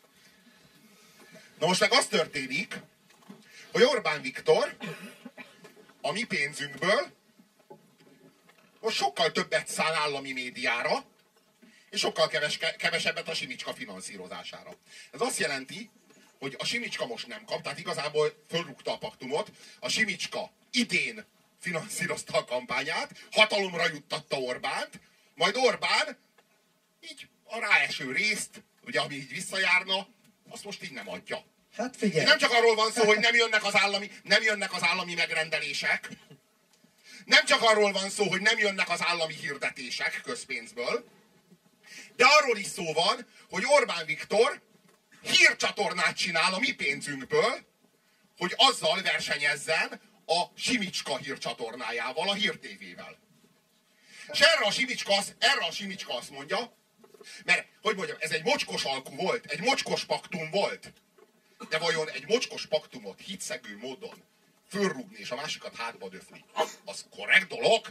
Na most meg az történik, hogy Orbán Viktor a mi pénzünkből most sokkal többet szán állami médiára, és sokkal kevesebbet a Simicska finanszírozására. Ez azt jelenti, hogy a Simicska most nem kap, tehát igazából fölrúgta a paktumot, a Simicska idén finanszírozta a kampányát, hatalomra juttatta Orbánt, majd Orbán így a ráeső részt, ugye ami így visszajárna, azt most így nem adja. Hát figyelj! Nem csak arról van szó, hogy nem jönnek az állami megrendelések, nem csak arról van szó, hogy nem jönnek az állami hirdetések közpénzből, de arról is szó van, hogy Orbán Viktor hírcsatornát csinál a mi pénzünkből, hogy azzal versenyezzen a Simicska hírcsatornájával, a Hír TV-vel. És erre a Simicska azt mondja, mert, hogy mondjam, ez egy mocskos alkú volt, egy mocskos paktum volt, de vajon egy mocskos paktumot hitszegő módon fölrúgni és a másikat hátba döfni, az korrekt dolog?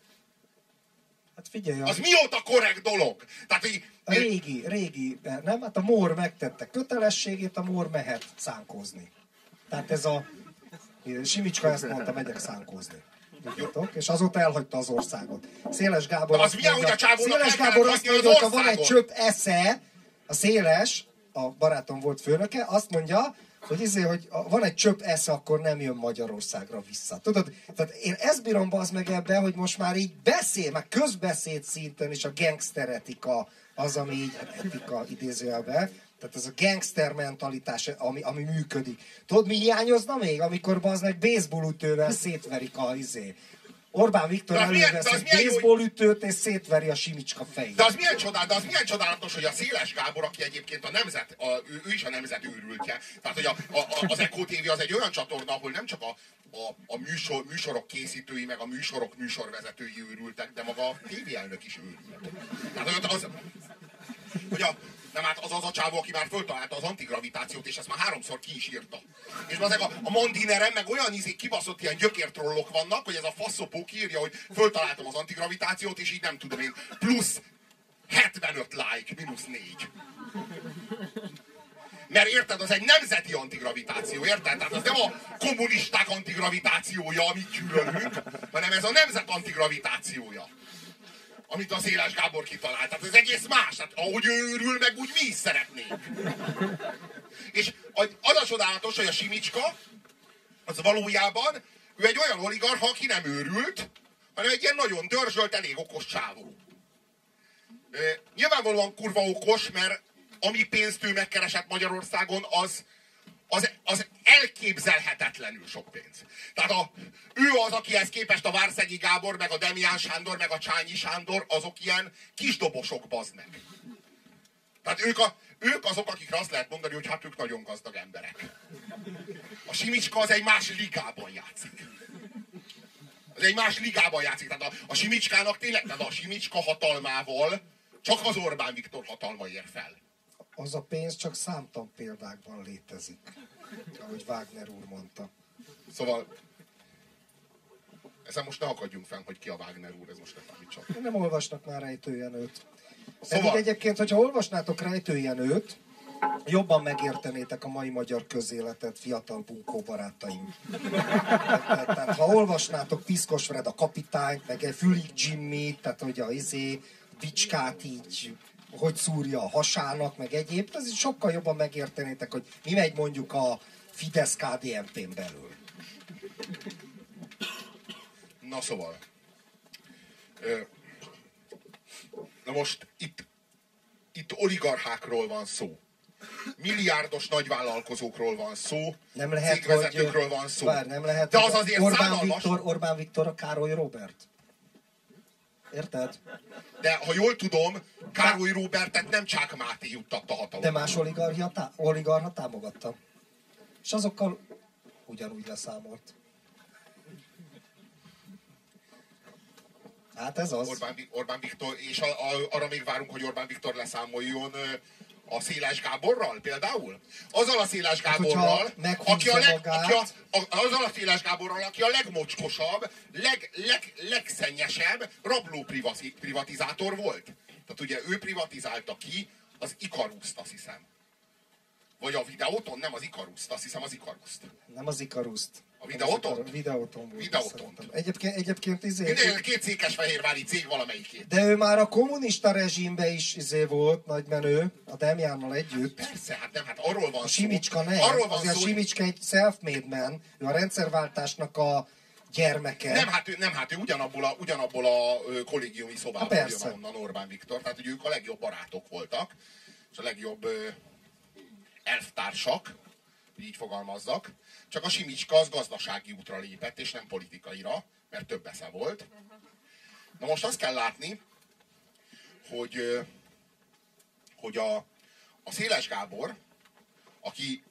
Hát figyelj, az mióta korrekt dolog? Tehát, hogy régi, nem? Hát a mór megtette kötelességét, a mór mehet szánkózni. Tehát ez a... Simicska ezt mondta, megyek szánkózni. Tudjátok? És azóta elhagyta az országot. Széles Gábor azt mondja, hogy van egy csöpp esze, a Széles, a barátom volt főnöke, azt mondja, hogy van egy csöpp esze, akkor nem jön Magyarországra vissza. Tudod? Tehát én ezt bírom bazd meg ebbe, hogy most már így már közbeszéd szinten is a gangster etika az, ami így etika idézőjelben. Tehát ez a gangster mentalitás, ami működik. Tudod, mi hiányozna még? Amikor bazd meg baseballütővel szétverik a Orbán Viktor elővesz egy baseballütőt és szétveri a Simicska fejét. De az milyen csodálatos, hogy a Széles Gábor, aki egyébként ő is a nemzet őrültje. Tehát, hogy az Echo TV az egy olyan csatorna, ahol nem csak a műsorok készítői, meg a műsorvezetői őrültek, de maga a tévéelnök is őrült. Tehát, nem, hát az a csávó, aki már föltalálta az antigravitációt, és ezt már 3-szor ki is írta. És azért a Mondineren meg olyan kibaszott ilyen gyökértrollok vannak, hogy ez a faszopó kiírja, hogy föltaláltam az antigravitációt, és így nem tudom én, plusz 75 like, -4. Mert érted, az egy nemzeti antigravitáció, érted? Tehát az nem a kommunisták antigravitációja, amit gyűlölünk, hanem ez a nemzet antigravitációja, amit a Széles Gábor kitalált. Tehát ez egész más. Hát ahogy ő őrül, meg úgy mi is szeretnénk. És az a csodálatos, hogy a Simicska, az valójában, ő egy olyan oligarcha, aki nem őrült, hanem egy ilyen nagyon dörzsölt, elég okos csávó. Nyilvánvalóan kurva okos, mert ami pénzt ő megkeresett Magyarországon, az elképzelhetetlenül sok pénz. Tehát ő az, akihez képest a Várszegi Gábor, meg a Demián Sándor, meg a Csányi Sándor, azok ilyen kisdobosok, bazd meg. Tehát ők azok, akikre azt lehet mondani, hogy hát ők nagyon gazdag emberek. A Simicska az egy más ligában játszik. Az egy más ligában játszik. Tehát a Simicskának tényleg, tehát a Simicska hatalmával csak az Orbán Viktor hatalma ér fel. Az a pénz csak számtalan példákban létezik, ahogy Wagner úr mondta. Szóval, ezen most ne akadjunk fenn, hogy ki a Wagner úr, ez most ne számítson. Nem olvasnak már Rejtőjenőt. Szóval... Pedig egyébként, hogyha olvasnátok Rejtőjenőt, jobban megértenétek a mai magyar közéletet, fiatal bunkó barátaim. Tehát ha olvasnátok Piszkos Fred a kapitányt, meg egy Fülig Jimmy, tehát hogy a bicskát így, hogy szúrja a hasának, meg egyéb, az sokkal jobban megértenétek, hogy mi megy mondjuk a Fidesz-KDNP-n belül. Na szóval. Na most itt oligarchákról van szó. Milliárdos nagyvállalkozókról van szó. Nem lehet, cégvezetőkről van szó. Nem lehet, de az azért Orbán Viktor a Károly Róbert. Érted? De ha jól tudom, Károly Róbertet nem Csák Máté juttatta hatalomra. De más oligarcha támogatta. És azokkal ugyanúgy leszámolt. Hát ez az. Orbán Viktor, és arra még várunk, hogy Orbán Viktor leszámoljon a Széles Gáborral például? Azzal a Széles Gáborral, aki a legmocskosabb, legszennyesebb rabló privatizátor volt. Tehát ugye ő privatizálta ki az Ikaruszt, azt hiszem. Vagy a Videóton? Nem az Ikaruszt, azt hiszem az Ikaruszt. Nem az Ikaruszt. A Videóton? Videóton. Egyébként Minden két székesfehérvári cég valamelyikét. De ő már a kommunista rezsimbe is volt nagymenő, a Demjánnal együtt. Persze, hát arról van a Simicska szó. nem. Arról van azért szó, a Simicska egy self-made man, ő a rendszerváltásnak a gyermeke. Nem, hát ő ugyanabból a kollégiumi szobából jön onnan Orbán Viktor, tehát hogy ők a legjobb barátok voltak, és a legjobb elvtársak, így fogalmazzak. Csak a Simicska az gazdasági útra lépett, és nem politikaira, mert több esze volt. Na most azt kell látni, hogy a Széles Gábor, aki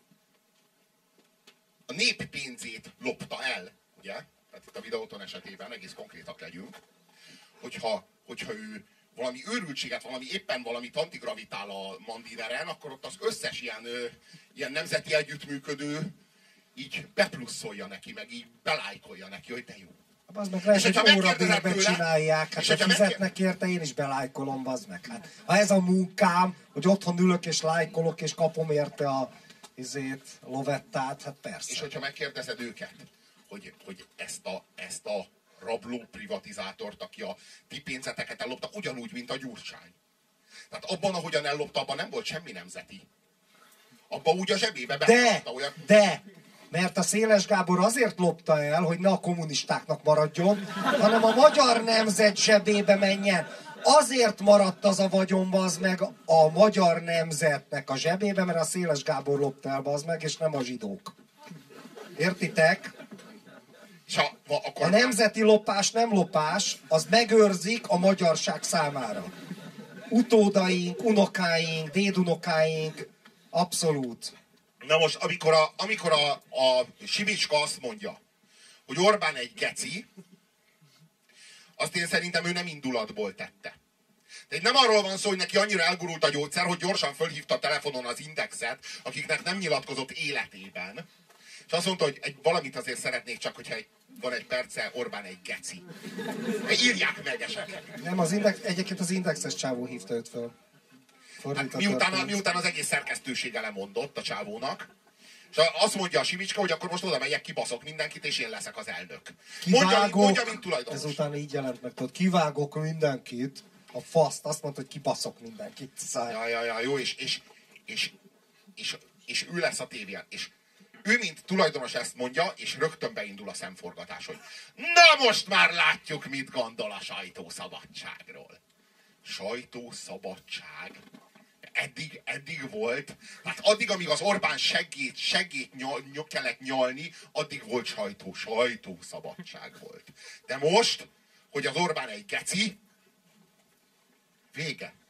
a nép pénzét lopta el, ugye? Tehát itt a Videóton esetében egész konkrétak legyünk, hogyha ő valami őrültséget, éppen valami antigravitál a Mandineren, akkor ott az összes ilyen nemzeti együttműködő így beplusszolja neki, meg így belájkolja neki, hogy de jó. Az meg lehet, hogy órabérbe csinálják, hát ha fizetnek érte, én is belájkolom, bazd meg. Hát, ha ez a munkám, hogy otthon ülök és lájkolok, és kapom érte a lovettát, hát persze. És hogyha megkérdezed őket, hogy ezt a rabló privatizátort, aki a ti pénzeteket ellopta, ugyanúgy, mint a Gyurcsány. Tehát abban, ahogyan ellopta, abban nem volt semmi nemzeti. Abban úgy a zsebébe betartta olyan... De! Mert a Széles Gábor azért lopta el, hogy ne a kommunistáknak maradjon, hanem a magyar nemzet zsebébe menjen. Azért maradt az a vagyon, bazd meg, a magyar nemzetnek a zsebébe, mert a Széles Gábor lopta el, bazd meg, és nem a zsidók. Értitek? A nemzeti lopás nem lopás, az megőrzik a magyarság számára. Utódaink, unokáink, dédunokáink, abszolút. Na most, amikor a Simicska azt mondja, hogy Orbán egy geci, azt én szerintem ő nem indulatból tette. De nem arról van szó, hogy neki annyira elgurult a gyógyszer, hogy gyorsan fölhívta a telefonon az Indexet, akiknek nem nyilatkozott életében, és azt mondta, hogy valamit azért szeretnék csak, hogyha van egy perce, Orbán egy geci. Írják meg esetleg. Nem, egyébként az Indexes csávó hívta őt föl. Hát miután az egész szerkesztősége lemondott a csávónak, és azt mondja a Simicska, hogy akkor most oda megyek, kibaszok mindenkit, és én leszek az elnök. Mondja, mint tulajdonos. Ezután így jelent meg, tudod, kivágok mindenkit, a faszt, azt mondta, hogy kibaszok mindenkit. Ja, jó, és ő lesz a tévén. És ő, mint tulajdonos ezt mondja, és rögtön beindul a szemforgatás, hogy na most már látjuk, mit gondol a sajtószabadságról. Sajtószabadság? Eddig volt, hát addig, amíg az Orbán seggét kellett nyalni, addig volt sajtószabadság volt. De most, hogy az Orbán egy geci, vége.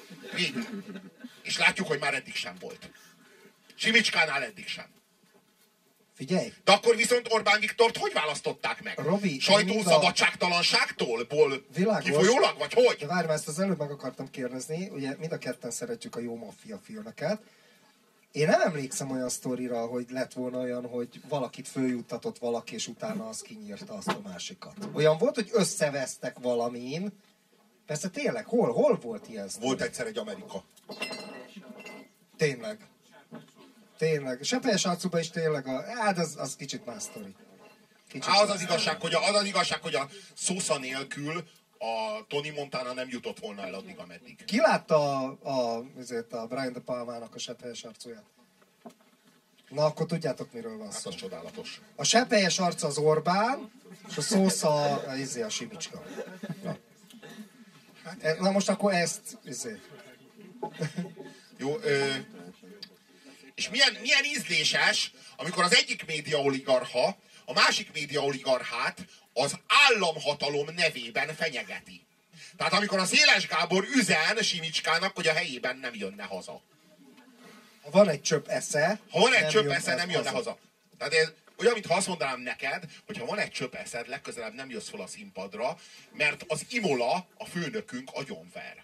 És látjuk, hogy már eddig sem volt. Simicskánál eddig sem. Figyelj! De akkor viszont Orbán Viktort hogy választották meg? Robi, sajtószabadságtalanságtól? Kifolyólag? Vagy hogy? De várj, ezt az előbb meg akartam kérdezni, ugye mind a ketten szeretjük a jó maffia filmeket. Én nem emlékszem olyan sztorira, hogy lett volna olyan, hogy valakit följuttatott valaki, és utána az kinyírta azt a másikat. Olyan volt, hogy összevesztek valamin. Persze tényleg, hol volt ilyen sztori? Volt egyszer egy Amerika. Tényleg. Sepelyes arcúban is tényleg hát az kicsit más sztori. Az az igazság, hogy a Szósza nélkül a Tony Montana nem jutott volna el addig, ameddig. Ki látta a Brian De Palmának a sepelyes arcúját? Na, akkor tudjátok, miről van szó. Hát az csodálatos. A sepelyes arc az Orbán, és a Szósza a Simicska. Na most akkor ezt Jó, és milyen ízléses, amikor az egyik média oligarcha a másik média oligarchát az államhatalom nevében fenyegeti. Tehát amikor a Széles Gábor üzen Simicskának, hogy a helyében nem jönne haza. Ha van egy csöpp esze... Ha van egy csöpp esze, nem jönne haza. Tehát ez olyan, mintha azt mondanám neked, hogy ha van egy csöpp eszed, legközelebb nem jössz fel a színpadra, mert az Imola, a főnökünk agyonver.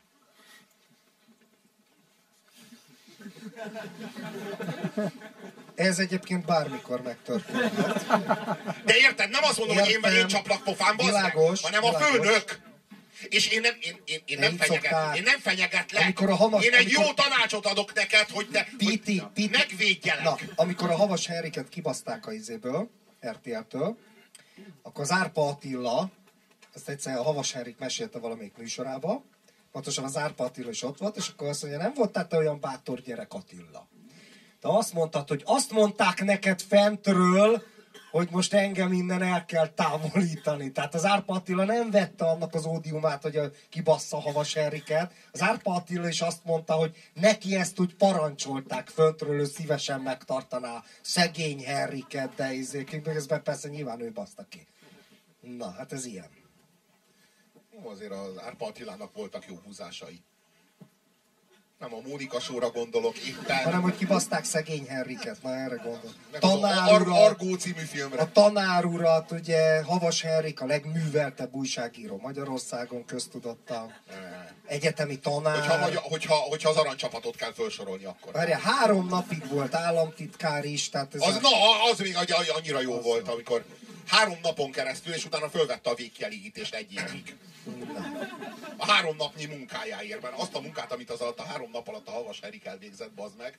Ez egyébként bármikor megtörténhet. De érted, nem azt mondom, hogy én csaplak pofán, világos, hanem a főnök. És én nem fenyegetlek. Én egy jó tanácsot adok neked, hogy te megvédjelek. Na, amikor a Havas Henriket kibaszták a izéből, RTL-től, akkor az Árpa Attila, ezt egyszer a Havas Henrik mesélte valamelyik műsorába, pontosan az Árpa Attila is ott volt, és akkor azt mondja, nem voltál te olyan bátor gyerek, Attila. De azt mondtad, hogy azt mondták neked fentről, hogy most engem innen el kell távolítani. Tehát az Árpa Attila nem vette annak az ódiumát, hogy kibassza Havas Henriket. Az Árpa Attila is azt mondta, hogy neki ezt úgy parancsolták föntről, ő szívesen megtartaná szegény Henriket, de közben persze nyilván ő baszta ki. Na, hát ez ilyen. Jó, azért az Árpa Attilának voltak jó húzásai. Nem a Mónika Show-ra gondolok éppen. Hanem, hogy kibaszták szegény Henriket, na erre gondolok. Argó című filmre. A tanárurat, ugye Havas Henrik a legműveltebb újságíró Magyarországon, köztudottan. Egyetemi tanár. Hogyha az aranycsapatot kell felsorolni, akkor. Várjál, 3 napig volt államtitkár is, tehát ez az még annyira jó volt, amikor 3 napon keresztül, és utána fölvette a végkielégítést 1 évig. A 3 napnyi munkájáért, mert azt a munkát, amit az alatt a 3 nap alatt a Havas Henrik elvégzett, bazd meg.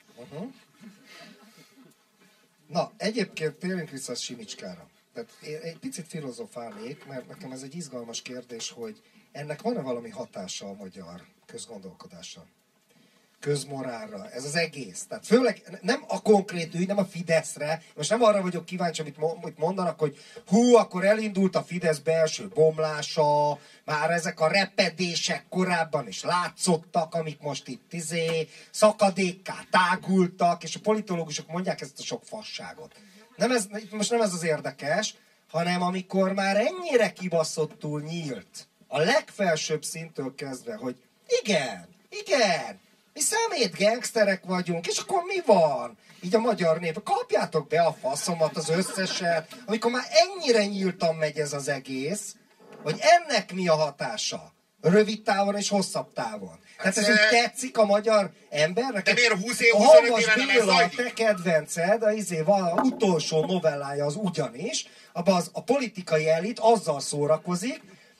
Na, egyébként térjünk vissza a Simicskára. Tehát én egy picit filozofálnék, mert nekem ez egy izgalmas kérdés, hogy ennek van-e valami hatása a magyar közgondolkodásra, közmorálra, ez az egész. Tehát főleg nem a konkrét ügy, nem a Fideszre. Most nem arra vagyok kíváncsi, amit mondanak, hogy akkor elindult a Fidesz belső bomlása, már ezek a repedések korábban is látszottak, amik most itt szakadékká tágultak, és a politológusok mondják ezt a sok fasságot. Most nem ez az érdekes, hanem amikor már ennyire kibaszottul nyílt, a legfelsőbb szinttől kezdve, hogy igen, mi szemét gangsterek vagyunk, és akkor mi van? Így a magyar nép, kapjátok be a faszomat, az összeset, amikor már ennyire nyíltan megy ez az egész, hogy ennek mi a hatása? Rövid távon és hosszabb távon. Tehát ez úgy tetszik a magyar embernek? De miért 20 év, 25 éve nem ez zajlik? Te kedvenced, az utolsó novellája az ugyanis, abban a politikai elit azzal szórakozik,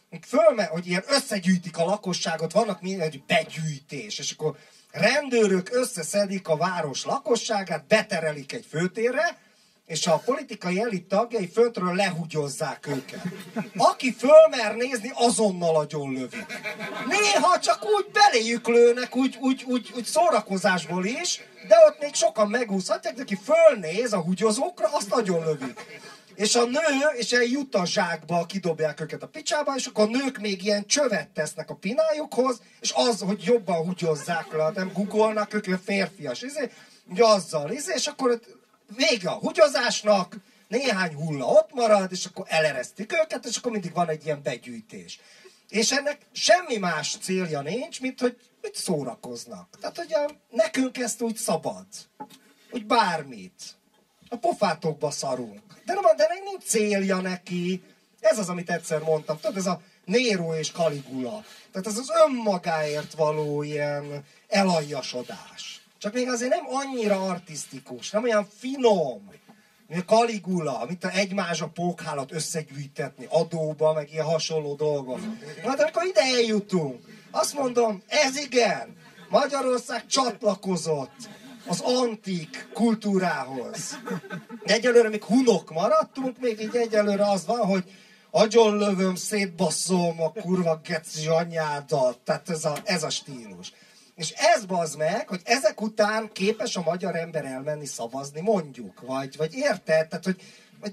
hogy ilyen összegyűjtik a lakosságot, vannak egy begyűjtés, és akkor rendőrök összeszedik a város lakosságát, beterelik egy főtérre, és a politikai elit tagjai föntről lehugyozzák őket. Aki fölmer nézni, azonnal agyonlövik. Néha csak úgy beléjük lőnek, úgy szórakozásból is, de ott még sokan megúszhatják, de aki fölnéz a húgyozókra, azt agyonlövik. És a nő, és eljut a zsákba, kidobják őket a picsába, és akkor a nők még ilyen csövet tesznek a pinájukhoz, és az, hogy jobban húgyozzák le, nem googolnak, ők férfias, ugye azzal, és akkor vége a húgyozásnak, néhány hulla ott marad, és akkor eleresztik őket, és akkor mindig van egy ilyen begyűjtés. És ennek semmi más célja nincs, mint hogy szórakoznak. Tehát, hogy nekünk ezt úgy szabad. Úgy bármit. A pofátokba szarunk. De nincs célja neki. Ez az, amit egyszer mondtam. Tudod, ez a Nero és Caligula. Tehát ez az önmagáért való ilyen elaljasodás. Csak még azért nem annyira artisztikus, nem olyan finom, mint a Caligula, mint a egymázsa pókhálat összegyűjtetni adóba, meg ilyen hasonló dolgok. Na, de amikor ide eljutunk, azt mondom, ez igen, Magyarország csatlakozott az antik kultúrához. De egyelőre még hunok maradtunk, még így egyelőre az van, hogy agyonlövöm, szétbasszom a kurva geci anyádat. Tehát ez a stílus. És ez bazd meg, hogy ezek után képes a magyar ember elmenni szavazni, mondjuk. Vagy érted? Tehát, hogy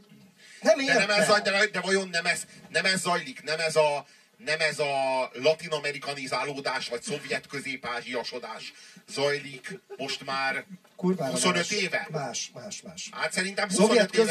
nem érted. De vajon nem ez zajlik? Nem ez a latin-amerikanizálódás, vagy szovjet közép-ázsiasodás zajlik most már kurvára 25 éve? Más. Hát szerintem 25 szovjet éve.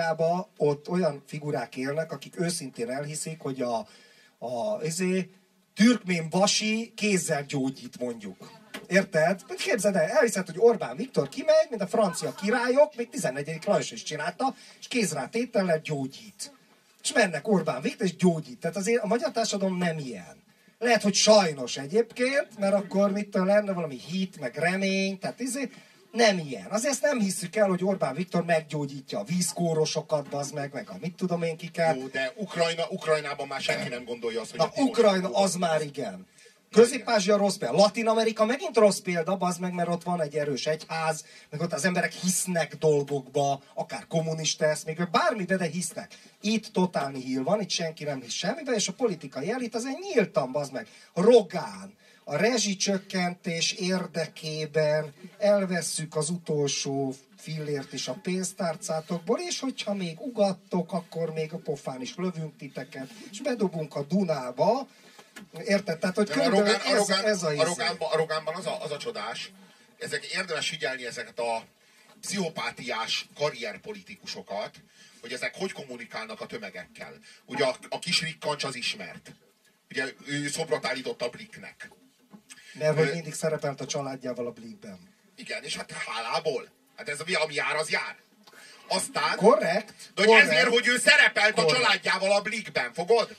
Közép-Ázsiában ott olyan figurák élnek, akik őszintén elhiszik, hogy türkmén vasi kézzel gyógyít mondjuk. Érted? Képzeld el, elhiszed, hogy Orbán Viktor kimegy, mint a francia királyok, még 14. Lajos is csinálta, és kézrátétellel gyógyít. És mennek Orbán Viktor, és gyógyít. Tehát azért a magyar társadalom nem ilyen. Lehet, hogy sajnos egyébként, mert akkor mitől lenne valami hit, meg remény, tehát nem ilyen. Azért ezt nem hiszük el, hogy Orbán Viktor meggyógyítja a vízkórosokat, bazd meg a mit tudom én kiket. Jó, de Ukrajnában már senki nem gondolja azt, hogy na, Ukrajna az már igen. Közép-Ázsia rossz példa. Latin-Amerika megint rossz példa, bazd meg, mert ott van egy erős egyház, meg ott az emberek hisznek dolgokba, akár kommunista ezt, még bármibe, de hisznek. Itt totál nihil van, itt senki nem hisz semmibe, és a politikai elit azért nyíltan, bazd meg. Rogán, a rezsicsökkentés érdekében elvesszük az utolsó fillért is a pénztárcátokból, és hogyha még ugattok, akkor még a pofán is lövünk titeket, és bedobunk a Dunába. Érted? Tehát, hogy körülbelül ez a Rogánban az a csodás, érdemes figyelni ezeket a pszichopátiás karrierpolitikusokat, hogy ezek hogy kommunikálnak a tömegekkel. Ugye a kis rikkancs az ismert. Ugye ő szobrot állított a Blicknek. Mert hogy mindig szerepelt a családjával a Blickben. Igen, és hát hálából. Hát ez ami jár, az jár. Aztán... Korrekt. De hogy ezért, hogy ő szerepelt a családjával a Blickben, fogod?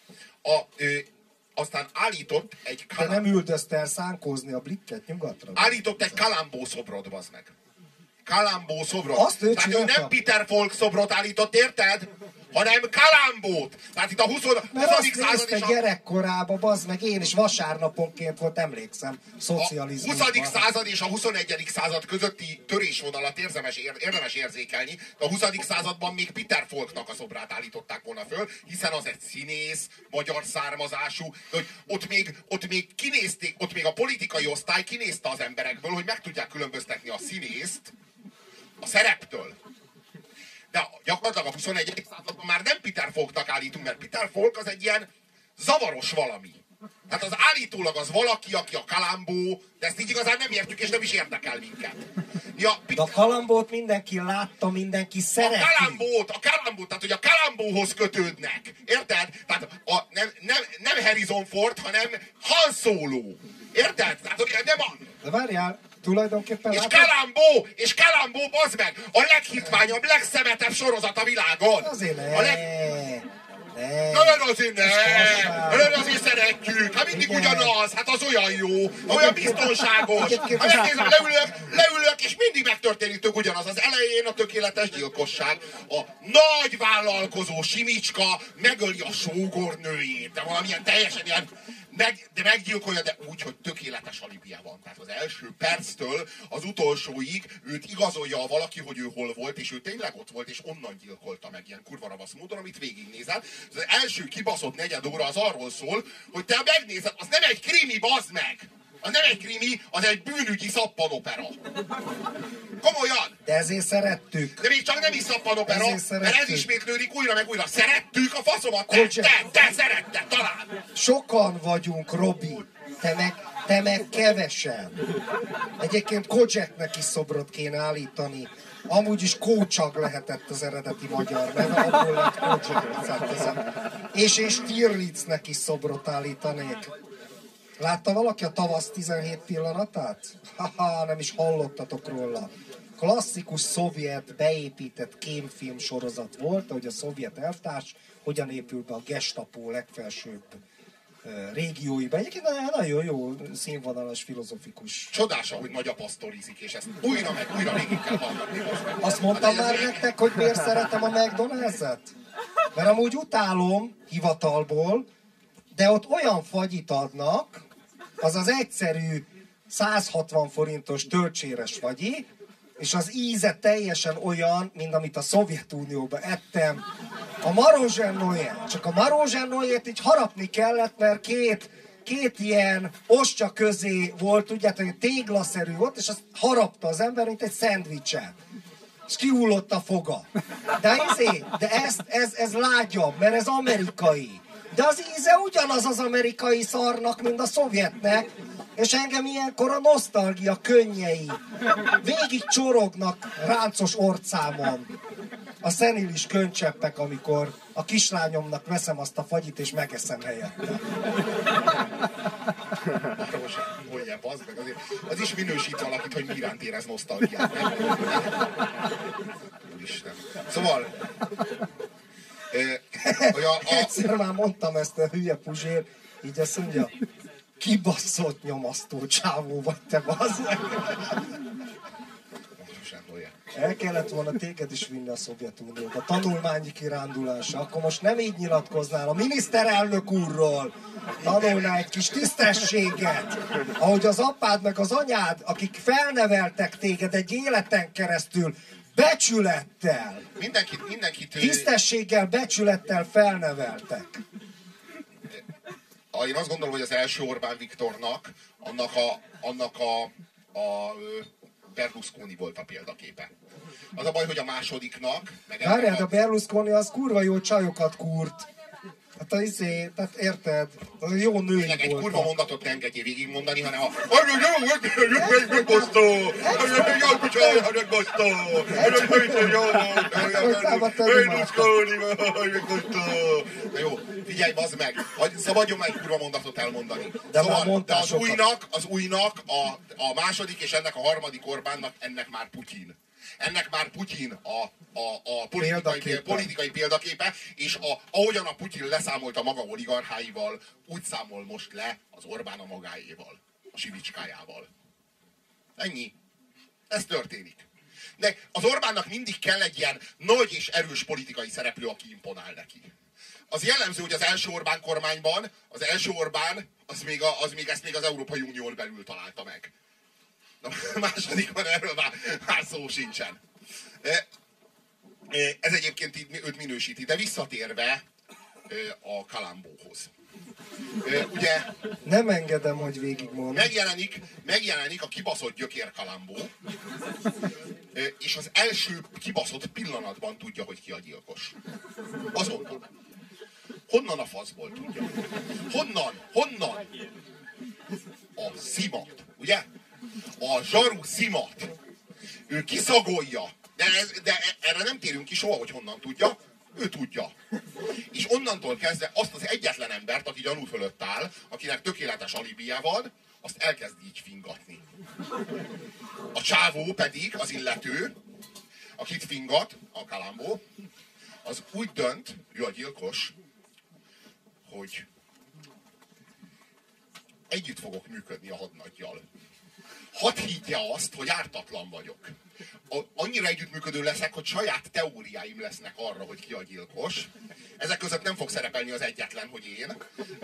Aztán állított egy... De nem üldözte el szánkózni a Blicket nyugatra? Állított egy Kalambó szobrot, bazd meg. Kalambó szobrot. Azt ő tehát ő nem Peter Falk szobrot állított, érted? Hanem Kalambót. Tehát itt a 20. század és a... gyerekkorában, bazd meg, én is vasárnaponként volt, emlékszem, szocializmusban. A 20. század és a 21. század közötti törésvonalat érdemes érzékelni. De a 20. században még Peter Falknak a szobrát állították volna föl, hiszen az egy színész, magyar származású, hogy ott még kinézték, ott még a politikai osztály kinézte az emberekből, hogy meg tudják különböztetni a színészt a szereptől. De gyakorlatilag a 21. században már nem Peter Falknak állítunk, mert Peter Falk az egy ilyen zavaros valami. Tehát az állítólag az valaki, aki a Kalambó, de ezt így igazán nem értjük, és nem is érdekel minket. De a Kalambót mindenki látta, mindenki szereti. A Kalambót, tehát hogy a Kalambóhoz kötődnek. Érted? Tehát nem Harrison Ford, hanem Han Solo. Érted? Tehát hogy nem a... De várjál, tulajdonképpen... És Kalambó, bazd meg! A leghitványabb, legszemetebb sorozat a világon! Azért azért szeretjük! Hát mindig ugyanaz! Hát az olyan jó! Olyan biztonságos! Hát leülök, és mindig megtörténik tök ugyanaz. Az elején a tökéletes gyilkosság. A nagy vállalkozó Simicska megöli a sógornőjét. De valamilyen teljesen ilyen... de meggyilkolja, de úgy, hogy tökéletes alibija van. Tehát az első perctől az utolsóig őt igazolja valaki, hogy ő hol volt, és ő tényleg ott volt, és onnan gyilkolta meg ilyen kurva ravasz módon, amit végignézel. Az első kibaszott negyed óra az arról szól, hogy te megnézed, az nem egy krimi, bazd meg! Az nem egy krimi, az egy bűnügyi szappanopera. Komolyan! De ezért szerettük. De még csak nem is szappanopera, mert ez ismétlődik újra meg újra. Szerettük a faszomat? Te szeretted, talán! Sokan vagyunk, Robi. Te meg kevesen. Egyébként Kojeknek is szobrot kéne állítani. Amúgy is Kócsag lehetett az eredeti magyar neve, abból lett Kojek. És én Stirlitznek is szobrot állítanék. Látta valaki a Tavasz 17 pillanatát? Haha, nem is hallottatok róla. Klasszikus szovjet beépített kémfilm sorozat volt, hogy a szovjet elvtárs hogyan épül be a Gestapo legfelsőbb régióiba. Egyébként nagyon jó színvonalas, filozofikus. Csodás, ahogy nagy apasztorizik, és ezt újra meg újra végig kell hallgatni. Azt mondtam már nektek, hogy miért szeretem a McDonald's-et? Mert amúgy utálom hivatalból, de ott olyan fagyit adnak, az az egyszerű 160 forintos töltséres fagyi, és az íze teljesen olyan, mint amit a Szovjetunióban ettem. A marozsennójét. Csak a marozsennójét így harapni kellett, mert két ilyen ostya közé volt, tudjátok, hogy téglaszerű volt, és azt harapta az ember, mint egy szendvicset. És kihullott a foga. De ez lágyabb, mert ez amerikai. De az íze ugyanaz az amerikai szarnak, mint a szovjetnek, és engem ilyenkor a nosztalgia könnyei végig csorognak ráncos orcámon. a szenilis könycseppek, amikor a kislányomnak veszem azt a fagyit és megeszem helyette. Mondja, bazd meg, azért az is minősít valakit, hogy mi iránt érez nosztalgiát. Úristen. Szóval... Egyszer már mondtam ezt a hülye Puzsér, így azt mondja, kibaszott nyomasztó csávó vagy te, bazd meg. El kellett volna téged is vinni a Szovjetunióba, tanulmányi kirándulásra. Akkor most nem így nyilatkoznál a miniszterelnök úrról. Tanulnál egy kis tisztességet. Ahogy az apád meg az anyád, akik felneveltek téged egy életen keresztül, becsülettel. Mindenkit... Tisztességgel, becsülettel felneveltek. Én azt gondolom, hogy az első Orbán Viktornak, annak a Berlusconi volt a példaképe. Az a baj, hogy a másodiknak... Várjál, a Berlusconi az kurva jó csajokat kúrt. Hát tehát érted? Az jó női voltak. Egy kurva mondatot ne engedjél végigmondani, hanem a... Na jó, figyelj, bazd meg! Szabadjon már egy kurva mondatot elmondani. De az újnak, a második és ennek a harmadik Orbánnak, ennek már Putyin. Ennek már Putyin a politikai példaképe, és ahogyan a Putyin leszámolt a maga oligarcháival, úgy számol most le az Orbán a magáéval, a sivicskájával. Ennyi. Ez történik. De az Orbánnak mindig kell egy ilyen nagy és erős politikai szereplő, aki imponál neki. Az jellemző, hogy az első Orbán kormányban, az első Orbán, az még ezt az Európai Unión belül találta meg. A másodikban erről már szó sincsen. Ez egyébként így őt minősíti. De visszatérve a Kalambóhoz. Ugye... Nem engedem, hogy végigmond. Megjelenik a kibaszott gyökér Kalambó, és az első kibaszott pillanatban tudja, hogy ki a gyilkos. Azonnal. Honnan a faszból tudja? Honnan? A szimat, ugye? A zsaru szimat. Ő kiszagolja. De erre nem térünk ki soha, hogy honnan tudja. Ő tudja. És onnantól kezdve azt az egyetlen embert, aki gyanú fölött áll, akinek tökéletes alibije van, azt elkezd így fingatni. A csávó pedig, az illető, akit fingat, a Kalambó, az úgy dönt, ő a gyilkos, hogy együtt fogok működni a hadnaggyal. Hadd higgye azt, hogy ártatlan vagyok. Annyira együttműködő leszek, hogy saját teóriáim lesznek arra, hogy ki a gyilkos. Ezek között nem fog szerepelni az egyetlen, hogy én.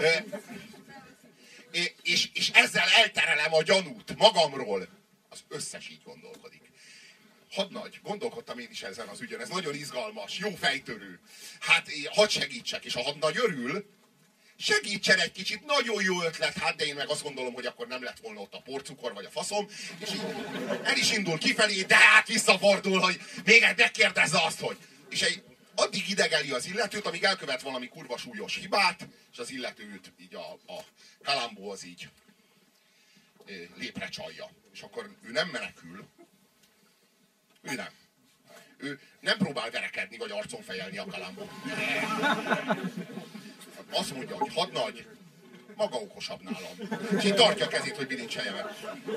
És ezzel elterelem a gyanút magamról. Az összes így gondolkodik. Hadnagy, gondolkodtam én is ezen az ügyen, ez nagyon izgalmas, jó fejtörő. Hát hadd segítsek, és a hadnagy örül, segítsen egy kicsit, nagyon jó ötlet, hát de én meg azt gondolom, hogy akkor nem lett volna ott a porcukor vagy a faszom, és így el is indul kifelé, de hát visszafordul, hogy még egy megkérdezze azt, hogy... És addig idegeli az illetőt, amíg elkövet valami kurva súlyos hibát, és az illetőt így a Kalambó az így lépre csalja. És akkor ő nem menekül, ő nem próbál verekedni, vagy arcon fejelni a Kalambó. Azt mondja, hogy hadnagy, maga okosabb nálam. És így tartja a kezét, hogy bilincselje meg.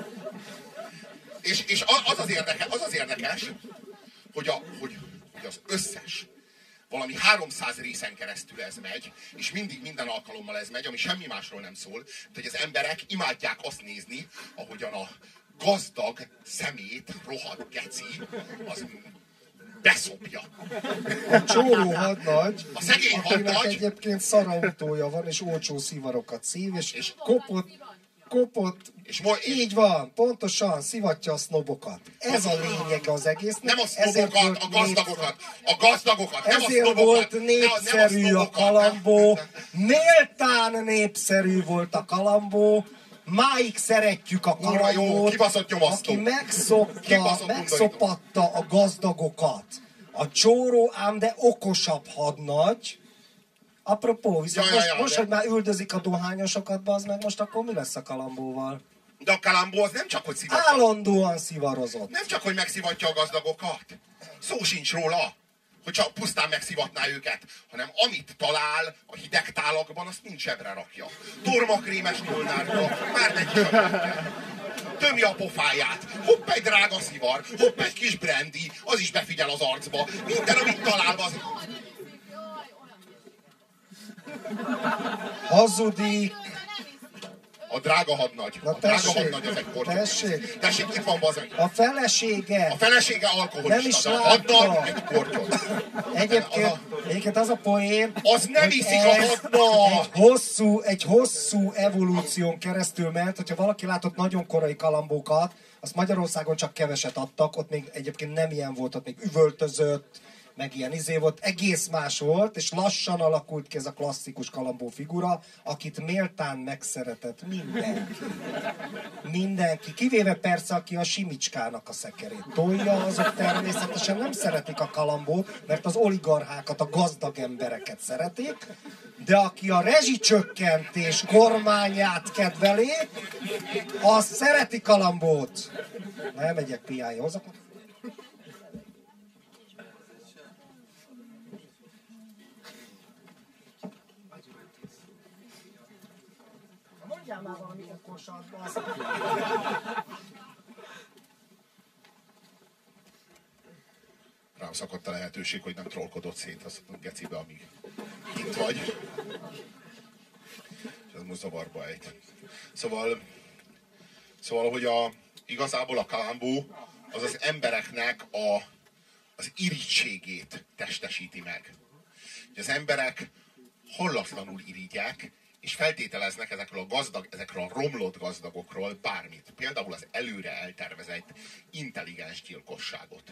És az az érdekes, hogy az összes, valami 300 részen keresztül ez megy, és mindig minden alkalommal ez megy, ami semmi másról nem szól, de hogy az emberek imádják azt nézni, ahogyan a gazdag szemét, rohadt geci, az beszopja. A csóró hadnagy, a szegény akinek hadnagy, egyébként szarautója van, és olcsó szivarokat szív, és kopott, és így van, pontosan, szivatja a sznobokat. Ez a lényeg az egésznek. Nem a sznobokat, a gazdagokat, nem a ezért sznobokat. volt népszerű a Kalambó, méltán népszerű volt a Kalambó, máig szeretjük a Kalambót, aki megszopatta a gazdagokat. A csóró ám de okosabb hadnagy. Apropó, viszont most, hogy már üldözik a dohányosokat, bazd meg, most akkor mi lesz a Kalambóval? De a Kalambó az nem csak, hogy állandóan szivarozott. Nem csak, hogy megszivatja a gazdagokat. Szó sincs róla, hogy csak pusztán megszivatná őket, hanem amit talál a hideg tálakban, azt mind zsebre rakja. Tormakrémes molnárja, már neki sem tömje a pofáját, hopp egy drága szivar, hopp egy kis brandy, az is befigyel az arcba. Minden, amit talál, az... Hazudik. A drága hadnagy. Na, a drága hadnagy az egy kortyol. Tessék, itt van bazeg. A felesége. A felesége alkoholista. Nem is a hadnagy egy kortyol. Egyébként az a poén, az nem iszik a hadnagy. Egy hosszú evolúción keresztül ment, hogyha valaki látott nagyon korai kalambókat, azt Magyarországon csak keveset adtak, ott még egyébként nem ilyen volt, ott még üvöltözött, meg ilyen volt, egész más volt, és lassan alakult ki ez a klasszikus kalambó figura, akit méltán megszeretett mindenki. Mindenki, kivéve persze, aki a Simicskának a szekerét tolja, azok természetesen nem szeretik a kalambót, mert az oligarchákat, a gazdag embereket szeretik, de aki a rezsicsökkentés kormányát kedveli, az szereti kalambót. Nem megyek piájához. Mondjál már valami okosat, Rám szakadt a lehetőség, hogy nem trollkodott szét az gecibe, amíg itt vagy. És ez most zavarba ejt. Szóval, hogy igazából a kalambó az az embereknek az irítségét testesíti meg. Hogy az emberek hallatlanul irigyek, és feltételeznek ezekről a romlott gazdagokról bármit. Például az előre eltervezett intelligens gyilkosságot.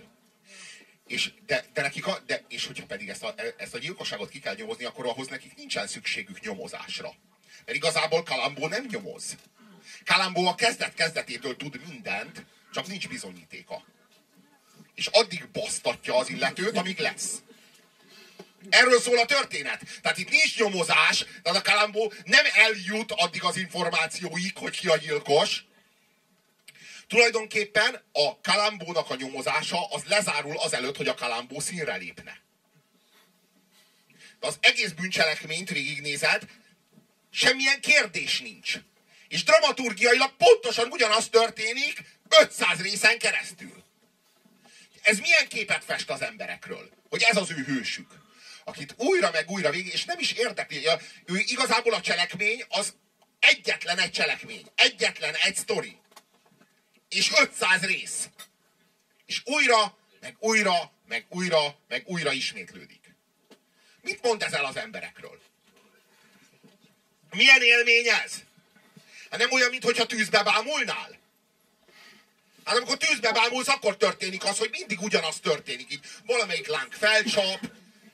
És hogyha pedig ezt a gyilkosságot ki kell nyomozni, akkor ahhoz nekik nincsen szükségük nyomozásra. Mert igazából Kalambó nem nyomoz. Kalambó a kezdet-kezdetétől tud mindent, csak nincs bizonyítéka. És addig basztatja az illetőt, amíg lesz. Erről szól a történet. Tehát itt nincs nyomozás, tehát a Kalambó nem eljut addig az információig, hogy ki a gyilkos. Tulajdonképpen a Kalambónak a nyomozása az lezárul azelőtt, hogy a Kalambó színre lépne. De az egész bűncselekményt végignézed, semmilyen kérdés nincs. És dramaturgiailag pontosan ugyanaz történik 500 részen keresztül. Ez milyen képet fest az emberekről? Hogy ez az ő hősük. Akit újra meg újra végig, és nem is érdekli. Ő igazából a cselekmény az egyetlen egy cselekmény. Egyetlen egy sztori. És 500 rész. És újra, meg újra, meg újra, meg újra ismétlődik. Mit mond ez el az emberekről? Milyen élmény ez? Hát nem olyan, mintha tűzbe bámulnál? Hát amikor tűzbe bámulsz, akkor történik az, hogy mindig ugyanaz történik. Így valamelyik láng felcsap.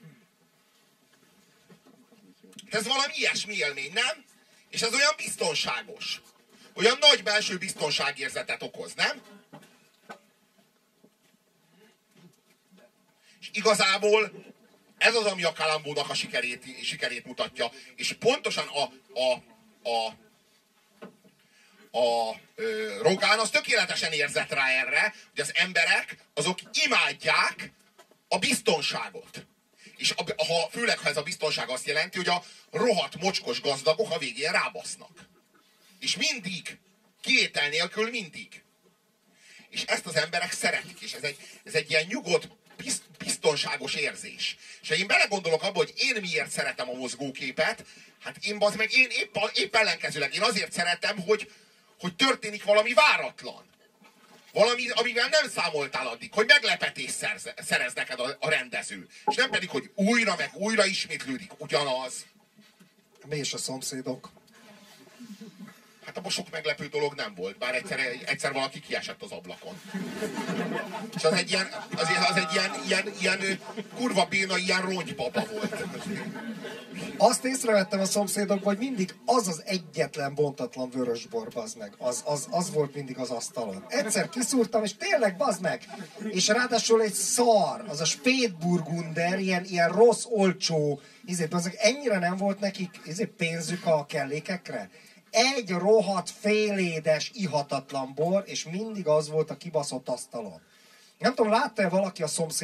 Ez valami ilyesmi élmény, nem? És ez olyan biztonságos. Olyan nagy belső biztonságérzetet okoz, nem? És igazából ez az, ami a Kalambónak a sikerét mutatja. És pontosan Rogán az tökéletesen érzett rá erre, hogy az emberek azok imádják a biztonságot. És főleg, ha ez a biztonság azt jelenti, hogy a rohadt mocskos gazdagok a végén rábasznak. És mindig, kivétel nélkül mindig. És ezt az emberek szeretik, és ez egy ilyen nyugodt, biztonságos érzés. És ha én belegondolok abba, hogy én miért szeretem a mozgóképet, hát én épp ellenkezőleg, én azért szeretem, hogy történik valami váratlan. Valami, amivel nem számoltál addig, hogy meglepetést szerez neked a rendező. És nem pedig, hogy újra meg újra ismétlődik ugyanaz. Mi is a szomszédok? Hát abban sok meglepő dolog nem volt, bár egyszer valaki kiesett az ablakon. És az egy ilyen kurva béna, ilyen rongypapa volt. Azt észrevettem a szomszédokban, hogy mindig az az egyetlen bontatlan vörösbor, bazd meg. Az volt mindig az asztalon. Egyszer kiszúrtam, és tényleg, bazd meg. És ráadásul egy szar, az a Spätburgunder, ilyen rossz, olcsó, bazd meg, ennyire nem volt nekik pénzük a kellékekre. Egy rohadt félédes, ihatatlan bor, és mindig az volt a kibaszott asztalon. Nem tudom, látta-e valaki a szomszédok?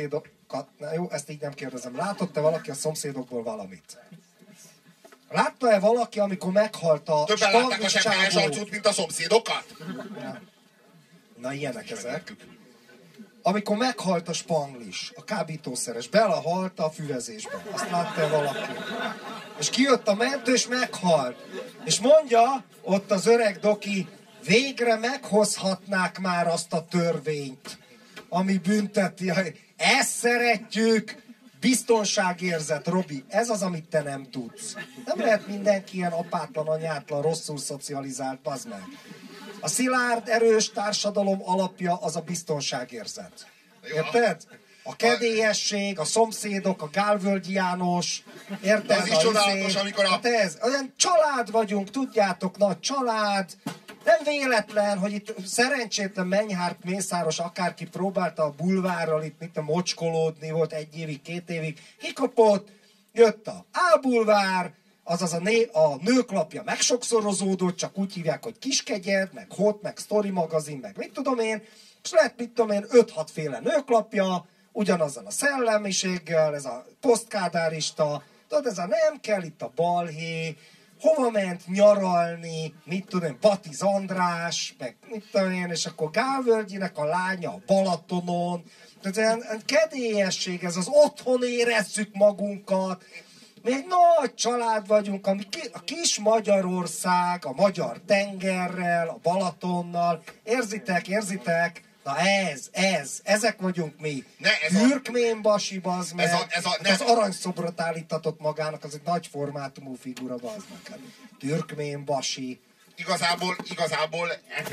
Na jó, ezt így nem kérdezem. Látott-e valaki a szomszédokból valamit? Látta-e valaki, amikor meghalt a Többen látták a Spanglis sepphelyes csávó? arcút, mint a szomszédokat? Na ilyenek ezek. Amikor meghalt a Spanglis, a kábítószeres, belehalt a füvezésbe. Azt látta valaki. És kijött a mentő, és meghalt. És mondja ott az öreg doki, végre meghozhatnák már azt a törvényt, ami bünteti. Ezt szeretjük, biztonságérzet, Robi. Ez az, amit te nem tudsz. Nem lehet mindenki ilyen apátlan, anyátlan, rosszul szocializált, bazd meg. A szilárd, erős társadalom alapja az a biztonságérzet. Érted? A kedélyesség, a szomszédok, a Gálvölgyi János, érted? Az is csodálatos, amikor a... Hát ez, olyan család vagyunk, tudjátok, nagy család. Nem véletlen, hogy itt szerencsétlen Menyhárt Mészáros akárki próbálta a bulvárral itt mit mocskolódni, volt 1 évig, 2 évig, kikapott, jött a A-bulvár, azaz a nőklapja megsokszorozódott, csak úgy hívják, hogy Kiskegyed, meg Hot, meg Story magazin, meg mit tudom én, és lett, mit tudom én, 5-6 féle nőklapja, ugyanazzal a szellemiséggel, ez a posztkádárista, tudod, ez a nem kell itt a balhé, hova ment nyaralni, mit tudom én, Batiz András, meg mit tudom én, és akkor Gálvölgyinek a lánya a Balatonon, tehát ez kedélyesség, ez az otthon érezzük magunkat, mi egy nagy család vagyunk, ami a kis Magyarország, a magyar tengerrel, a Balatonnal, érzitek? Na ezek vagyunk mi. Türkménbasi, bazd meg. Az aranyszobrot állítatott magának, az egy nagy formátumú figura, bazd meg. Türkménbasi. Igazából ez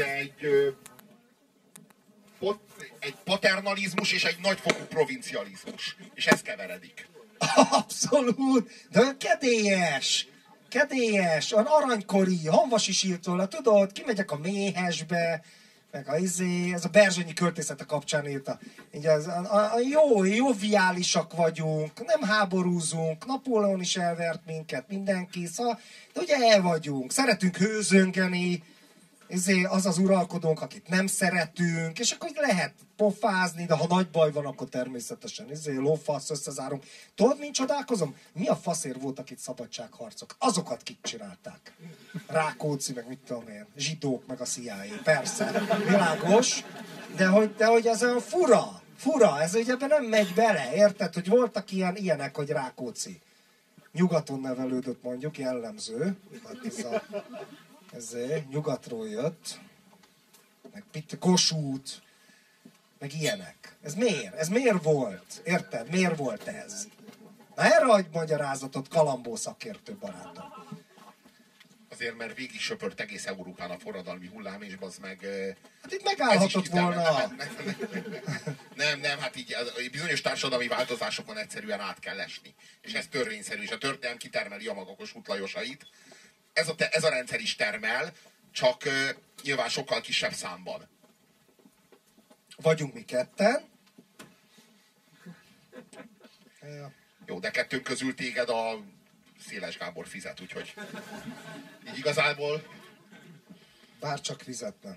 egy paternalizmus és egy nagyfokú provincializmus. És ez keveredik. Abszolút, de olyan kedélyes, olyan aranykori, Hamvas is írt róla, tudod, kimegyek a Méhesbe, meg ez a Berzsenyi költészete kapcsán írta. Így a jó viálisak vagyunk, nem háborúzunk, Napóleon is elvert minket, mindenki, szóval, de ugye el vagyunk, szeretünk hőzöngeni, az az uralkodónk, akit nem szeretünk, és akkor lehet pofázni, de ha nagy baj van, akkor természetesen lófasz, összezárunk. Tudod, mint csodálkozom? Mi a faszért voltak itt szabadságharcok? Azokat kik csinálták? Rákóczi, meg mit tudom én, zsidók, meg a CIA. Persze, világos, de hogy ez olyan fura, ez ugye ebben nem megy bele, érted? Hogy voltak ilyenek, hogy Rákóczi. Nyugaton nevelődött mondjuk, jellemző. Hát ez nyugatról jött, meg Kossuth, meg ilyenek. Ez miért? Ez miért volt? Érted? Miért volt ez? Na erre adj magyarázatot, Kalambó szakértő barátom. Azért, mert végig söpört egész Európán a forradalmi hullám, és az meg... Hát itt megállhatott volna. Nem, hát így bizonyos társadalmi változásokon egyszerűen át kell esni. És ez törvényszerű, és a történelem kitermeli a maga Kossuth Lajosait. Ez a rendszer is termel, csak nyilván sokkal kisebb számban. Vagyunk mi ketten. Jó, de kettőnk közül téged a Széles Gábor fizet, úgyhogy így igazából... Bárcsak fizetnem.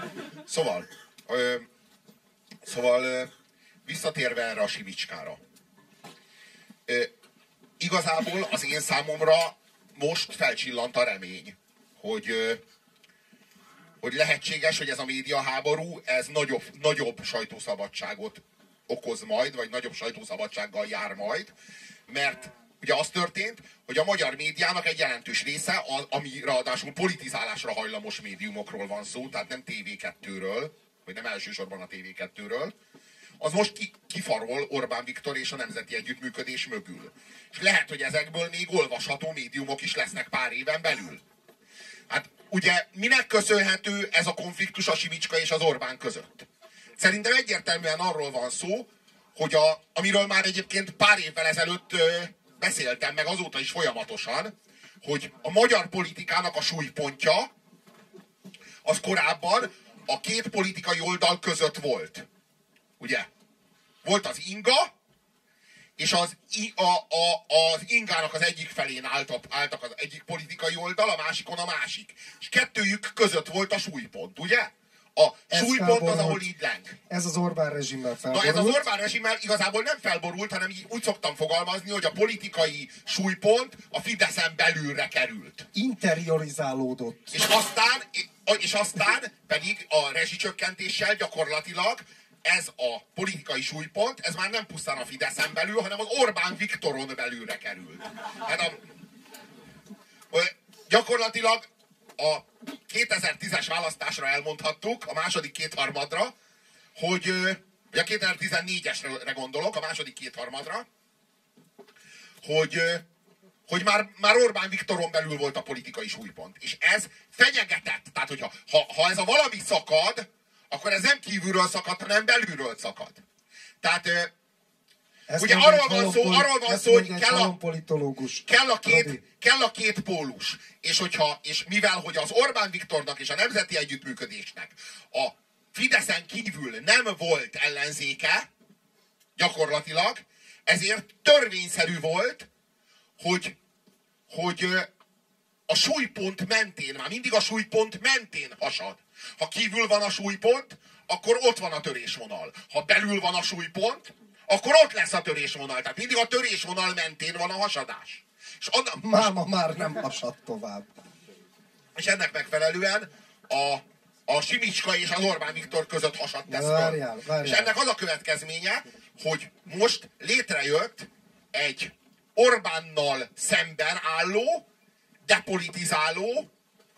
Szóval visszatérve erre a Sivicskára. Igazából az én számomra most felcsillant a remény, hogy lehetséges, hogy ez a médiaháború, ez nagyobb sajtószabadságot okoz majd, vagy nagyobb sajtószabadsággal jár majd, mert ugye az történt, hogy a magyar médiának egy jelentős része, ami ráadásul politizálásra hajlamos médiumokról van szó, tehát nem TV2-ről, vagy nem elsősorban a TV2-ről, az most kifarol Orbán Viktor és a Nemzeti Együttműködés mögül. És lehet, hogy ezekből még olvasható médiumok is lesznek pár éven belül. Hát ugye minek köszönhető ez a konfliktus a Simicska és az Orbán között? Szerintem egyértelműen arról van szó, hogy amiről már egyébként pár évvel ezelőtt beszéltem, meg azóta is folyamatosan, hogy a magyar politikának a súlypontja az korábban a két politikai oldal között volt. Ugye? Volt az inga, és az ingának az egyik felén álltak az egyik politikai oldal, a másikon a másik. És kettőjük között volt a súlypont, ugye? A súlypont az, ahol így leng. Ez az Orbán rezsimmel felborult. Na ez az Orbán rezsimmel igazából nem felborult, hanem úgy szoktam fogalmazni, hogy a politikai súlypont a Fideszen belülre került. Interiorizálódott. És aztán pedig a rezsicsökkentéssel gyakorlatilag ez a politikai súlypont, ez már nem pusztán a Fideszen belül, hanem az Orbán Viktoron belülre került. Hát gyakorlatilag a 2010-es választásra elmondhattuk, a második kétharmadra, hogy a 2014-esre gondolok, a második kétharmadra, hogy már Orbán Viktoron belül volt a politikai súlypont. És ez fenyegetett. Tehát, hogyha ha ez a valami szakad, akkor ez nem kívülről szakad, hanem belülről szakad. Tehát ugye arról van szó, hogy kell a két pólus. És mivel hogy az Orbán Viktornak és a nemzeti együttműködésnek a Fideszen kívül nem volt ellenzéke, gyakorlatilag, ezért törvényszerű volt, hogy a súlypont mentén, már mindig a súlypont mentén hasad. Ha kívül van a súlypont, akkor ott van a törésvonal. Ha belül van a súlypont, akkor ott lesz a törésvonal. Tehát mindig a törésvonal mentén van a hasadás. És Máma már nem hasad tovább. És ennek megfelelően a Simicska és az Orbán Viktor között hasadt ez. Várjál. És ennek az a következménye, hogy most létrejött egy Orbánnal szemben álló, depolitizáló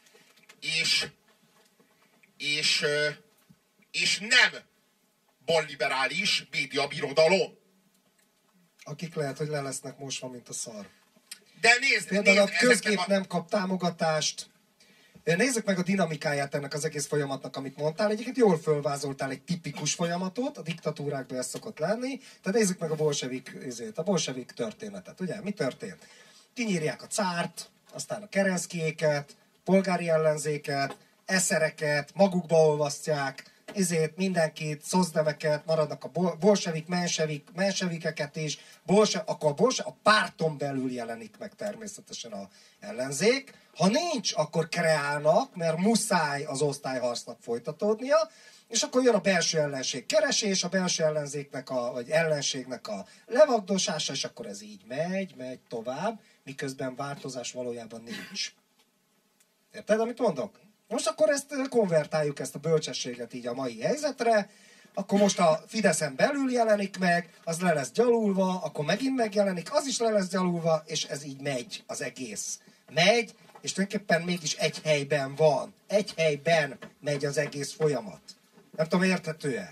és nem balliberális médiabirodalom. Akik lehet, hogy le lesznek mosva, mint a szar. De nézd, például a közgép nem kap támogatást. Nézzük meg a dinamikáját ennek az egész folyamatnak, amit mondtál. Egyébként jól fölvázoltál egy tipikus folyamatot, a diktatúrákban ez szokott lenni. Tehát nézzük meg a bolsevik történetet. Ugye, mi történt? Kinyírják a cárt, aztán a Kerenszkijéket, polgári ellenzéket, eszereket, magukba olvasztják, mindenkit, szozdemeket, maradnak a mensevikeket is, akkor a párton belül jelenik meg természetesen az ellenzék. Ha nincs, akkor kreálnak, mert muszáj az osztályharcnak folytatódnia, és akkor jön a belső ellenség keresés, a belső ellenzéknek vagy ellenségnek a levagdosása, és akkor ez így megy tovább, miközben változás valójában nincs. Érted, amit mondok? Most akkor ezt konvertáljuk, ezt a bölcsességet így a mai helyzetre, akkor most a Fideszen belül jelenik meg, az le lesz gyalulva, akkor megint megjelenik, az is le lesz gyalulva, és ez így megy az egész. Megy, és tulajdonképpen mégis egy helyben van. Egy helyben megy az egész folyamat. Nem tudom, érthető-e?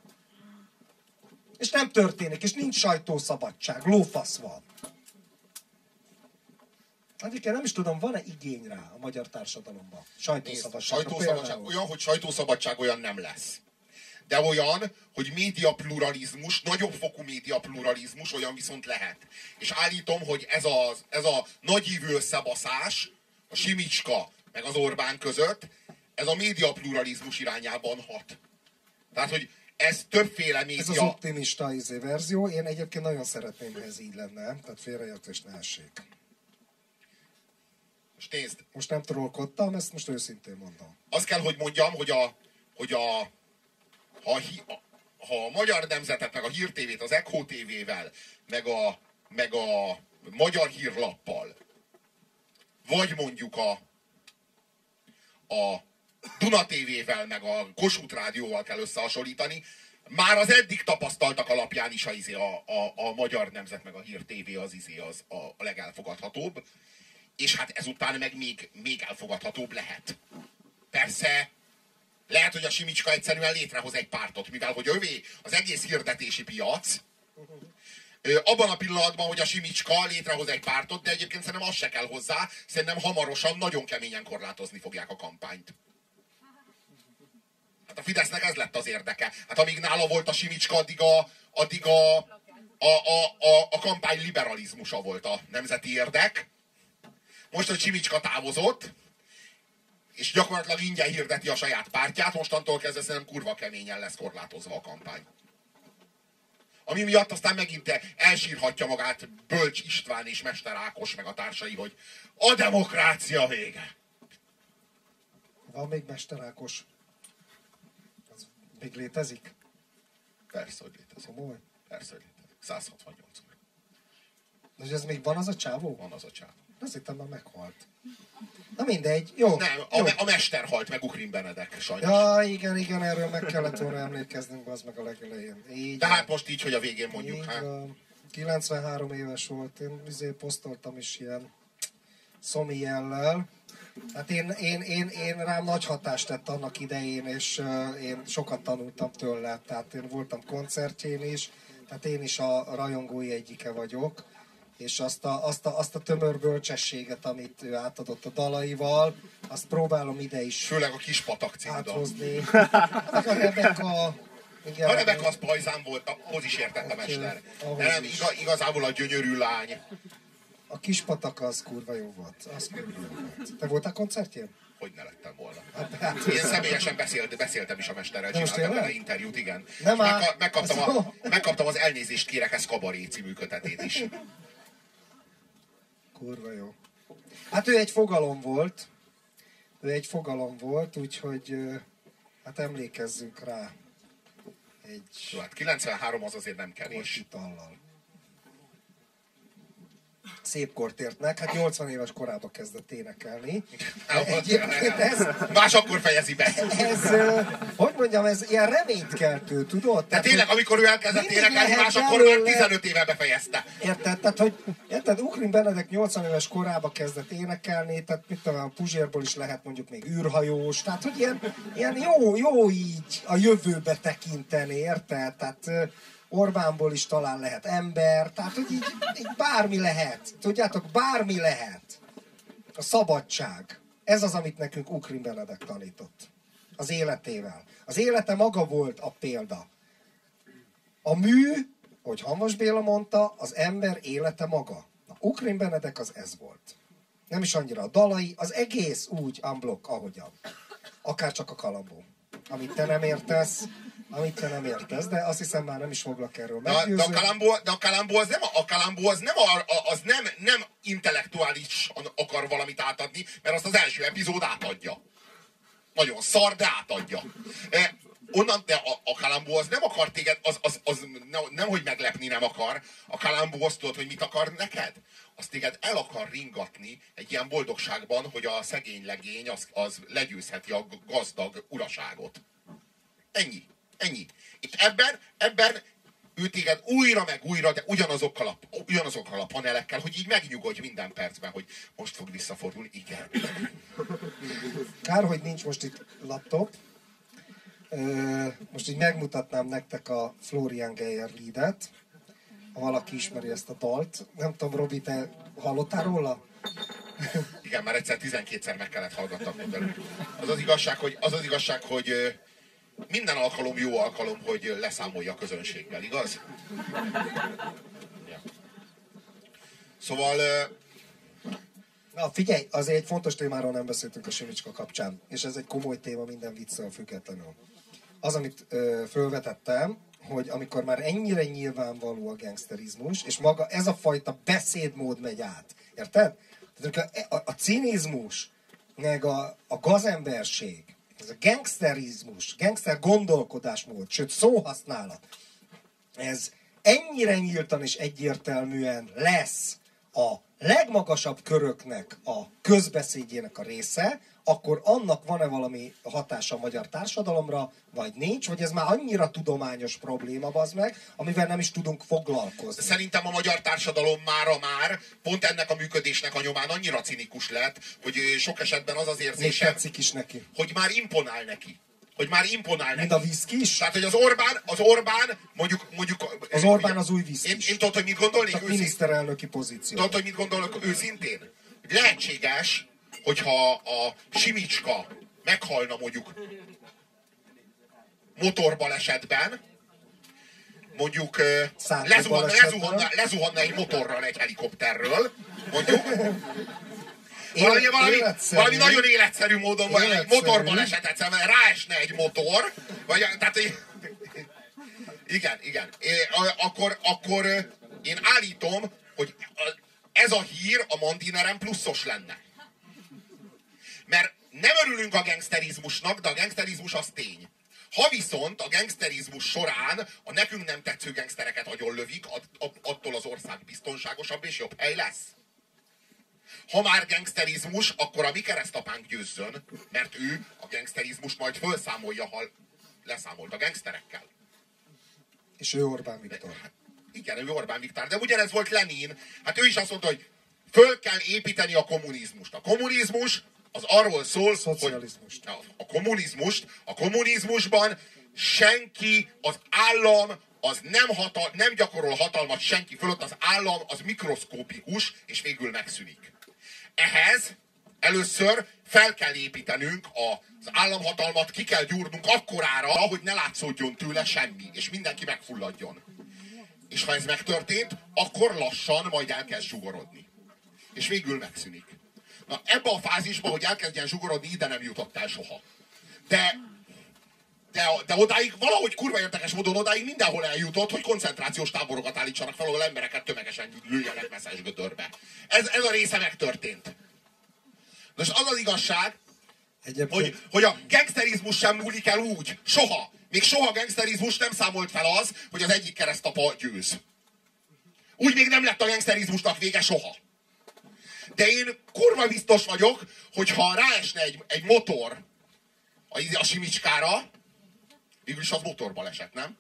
És nem történik, és nincs sajtószabadság, lófasz van. Egyébként nem is tudom, van-e igény rá a magyar társadalomban? Sajtószabadság. Olyan, hogy sajtószabadság olyan nem lesz. De olyan, hogy médiapluralizmus, nagyobb fokú médiapluralizmus olyan viszont lehet. És állítom, hogy ez a nagyívű összebaszás, a Simicska meg az Orbán között, ez a médiapluralizmus irányában hat. Tehát, hogy ez többféle média... Ez az optimista verzió, én egyébként nagyon szeretném, ha ez így lenne, tehát félreértés ne essék. Nézd. Most nem trollkodtam, ezt most őszintén mondom. Azt kell, hogy mondjam, ha a Magyar Nemzetet, meg a Hír TV-t, az Echo TV-vel, meg a Magyar Hírlappal, vagy mondjuk a Duna TV-vel, meg a Kossuth Rádióval kell összehasonlítani, már az eddig tapasztaltak alapján is a Magyar Nemzet, meg a Hír TV az a legelfogadhatóbb. És hát ezután meg még elfogadhatóbb lehet. Persze, lehet, hogy a Simicska egyszerűen létrehoz egy pártot, mivel hogy övé az egész hirdetési piac, abban a pillanatban, hogy a Simicska létrehoz egy pártot, de egyébként szerintem az se kell hozzá, szerintem hamarosan nagyon keményen korlátozni fogják a kampányt. Hát a Fidesznek ez lett az érdeke. Hát amíg nála volt a Simicska, addig a kampány liberalizmusa volt a nemzeti érdek. Most, hogy Simicska távozott, és gyakorlatilag ingyen hirdeti a saját pártját, mostantól kezdve szerintem kurva keményen lesz korlátozva a kampány. Ami miatt aztán megint elsírhatja magát Bölcs István és Mester Ákos meg a társai, hogy a demokrácia vége. Van még Mester Ákos? Még létezik? Persze, hogy létezik. Komoly? Persze, hogy létezik. 168 óra. De hogy ez még van az a csávó? Van az a csávó. Azt hittem már meghalt. Na mindegy, jó. Nem, jó. a mester halt meg, Ukrin Benedek, sajnos. Ja, igen, erről meg kellett volna emlékeznünk, az meg a legelején. Így De van. hát most így, hogy a végén mondjuk, Így hát. van. 93 éves volt, én posztoltam is ilyen szomijellel. Hát én rám nagy hatást tett annak idején, és én sokat tanultam tőle. Tehát én voltam koncertjén is, tehát én is a rajongói egyike vagyok. És azt a tömör bölcsességet, amit ő átadott a dalaival, azt próbálom ide is Főleg a Kispatak című dal. áthozni. Hát a Rebecca... Igen, A Rebecca az pajzán volt, ahhoz is értett a mester. De nem, igazából a gyönyörű lány. A Kispatak az kurva jó volt. Az kurva jó volt. Te voltál koncertjén? Hogy ne lettem volna. Hát, Én személyesen beszéltem is a mesterrel, csináltam vele interjút, igen. Nem áll. Megkaptam az Elnézést kérek, ez kabaré című kötetét is. Kurva jó. Hát ő egy fogalom volt. Úgyhogy hát emlékezzünk rá egy Jó, hát 93 az azért nem kevés. korsitallal. Szép kort értnek, hát 80 éves korában kezdett énekelni. Egyébként Más akkor fejezi be. hogy mondjam, ez ilyen reménykeltő, tudod? De tényleg, amikor ő elkezdett mindig énekelni, lehet más akkor már belőle- 15 éve befejezte. Érted? Tehát, hogy Ukrin Benedek 80 éves korában kezdett énekelni, tehát mit tudom, a Puzsérból is lehet mondjuk még űrhajós, tehát, hogy ilyen jó így a jövőbe tekinteni, érted? Tehát Orbánból is talán lehet ember, tehát, hogy így bármi lehet. Tudjátok, bármi lehet. A szabadság. Ez az, amit nekünk Ukrin Benedek tanított. Az életével. Az élete maga volt a példa. A mű, hogy Hamvas Béla mondta, az ember élete maga. Na, Ukrin Benedek az ez volt. Nem is annyira a dalai, az egész úgy unblock, ahogyan. Akár csak a Kalambó. Amit te nem értesz, de azt hiszem már nem is foglak erről De meggyőzni. a Kalambó az nem intellektuálisan akar valamit átadni, mert azt az első epizód átadja. Nagyon szar, de átadja. Onnan, de a Kalambó az nem akar téged, nem, hogy meglepni nem akar. A Kalambó azt tudod, hogy mit akar neked? Azt téged el akar ringatni egy ilyen boldogságban, hogy a szegény legény az legyőzheti a gazdag uraságot. Ennyi. Itt ebben ő téged újra meg újra, de ugyanazokkal a panelekkel, hogy így megnyugodj minden percben, hogy most fog visszafordulni. Igen. Kár, hogy nincs most itt laptop. Most így megmutatnám nektek a Florian Geyer Liedet, ha valaki ismeri ezt a dalt. Nem tudom, Robi, te hallottál róla? Igen, már egyszer 12-szer meg kellett hallgattatnom belőle. Az az igazság, hogy minden alkalom jó alkalom, hogy leszámolja a közönséggel, igaz? Ja. Szóval... Na figyelj, azért egy fontos témáról nem beszéltünk a Simicska kapcsán, és ez egy komoly téma minden viccel függetlenül. Az, amit fölvetettem, hogy amikor már ennyire nyilvánvaló a gangsterizmus, és maga ez a fajta beszédmód megy át, érted? Tehát a cinizmus, meg a gazemberség, ez a gangsterizmus, gangster gondolkodásmód, sőt szóhasználat, ez ennyire nyíltan és egyértelműen lesz a legmagasabb köröknek a közbeszédjének a része, akkor annak van-e valami hatása a magyar társadalomra, vagy nincs, vagy ez már annyira tudományos probléma, bazd meg, amivel nem is tudunk foglalkozni. Szerintem a magyar társadalom már pont ennek a működésnek a nyomán annyira cinikus lett, hogy sok esetben az érzése, tetszik is neki. hogy már imponál neki. Mint a viszki is? Tehát, hogy az Orbán, mondjuk... Az Orbán az új viszki is. Én tudod, hogy mit gondolnék őszintén? Miniszterelnöki pozíció. Tudod, hogy mit gondolok őszintén? Hogy lehetséges, hogyha a Simicska meghalna mondjuk motorbalesetben, mondjuk lezuhanna egy motorral egy helikopterről, mondjuk, valami nagyon életszerű módon, vagy egy motorbalesetet, ráesne egy motor, vagy, tehát, igen. Akkor én állítom, hogy ez a hír a Mandineren pluszos lenne. Mert nem örülünk a gangsterizmusnak, de a gangsterizmus az tény. Ha viszont a gangsterizmus során a nekünk nem tetsző gangstereket agyonlövik, attól az ország biztonságosabb és jobb hely lesz. Ha már gangsterizmus, akkor a mi keresztapánk győzzön, mert ő a gangsterizmust majd felszámolja, ha leszámolt a gangsterekkel. És ő Orbán Viktor. Igen, ő Orbán Viktor. De ugyanez volt Lenin. Hát ő is azt mondta, hogy föl kell építeni a kommunizmust. A kommunizmus az arról szól, hogy a kommunizmusban senki, az állam, az nem gyakorol hatalmat senki fölött, az állam az mikroszkópikus, és végül megszűnik. Ehhez először fel kell építenünk az államhatalmat, ki kell gyúrnunk akkorára, hogy ne látszódjon tőle semmi, és mindenki megfulladjon. És ha ez megtörtént, akkor lassan majd elkezd zsugorodni. És végül megszűnik. Na, ebbe a fázisba, hogy elkezdjen zsugorodni, ide nem jutott el soha. De odáig, valahogy kurva érdekes módon odáig mindenhol eljutott, hogy koncentrációs táborokat állítsanak fel, ahol embereket tömegesen lőjenek messzes gödörbe. Ez a része megtörtént. Most az az igazság, hogy a gangsterizmus sem múlik el úgy. Soha. Még soha gangsterizmus nem számolt fel az, hogy az egyik keresztapa győz. Úgy még nem lett a gangsterizmusnak vége soha. De én kurva biztos vagyok, hogy ha ráesne egy motor a Simicskára, végülis az motorba esett, nem?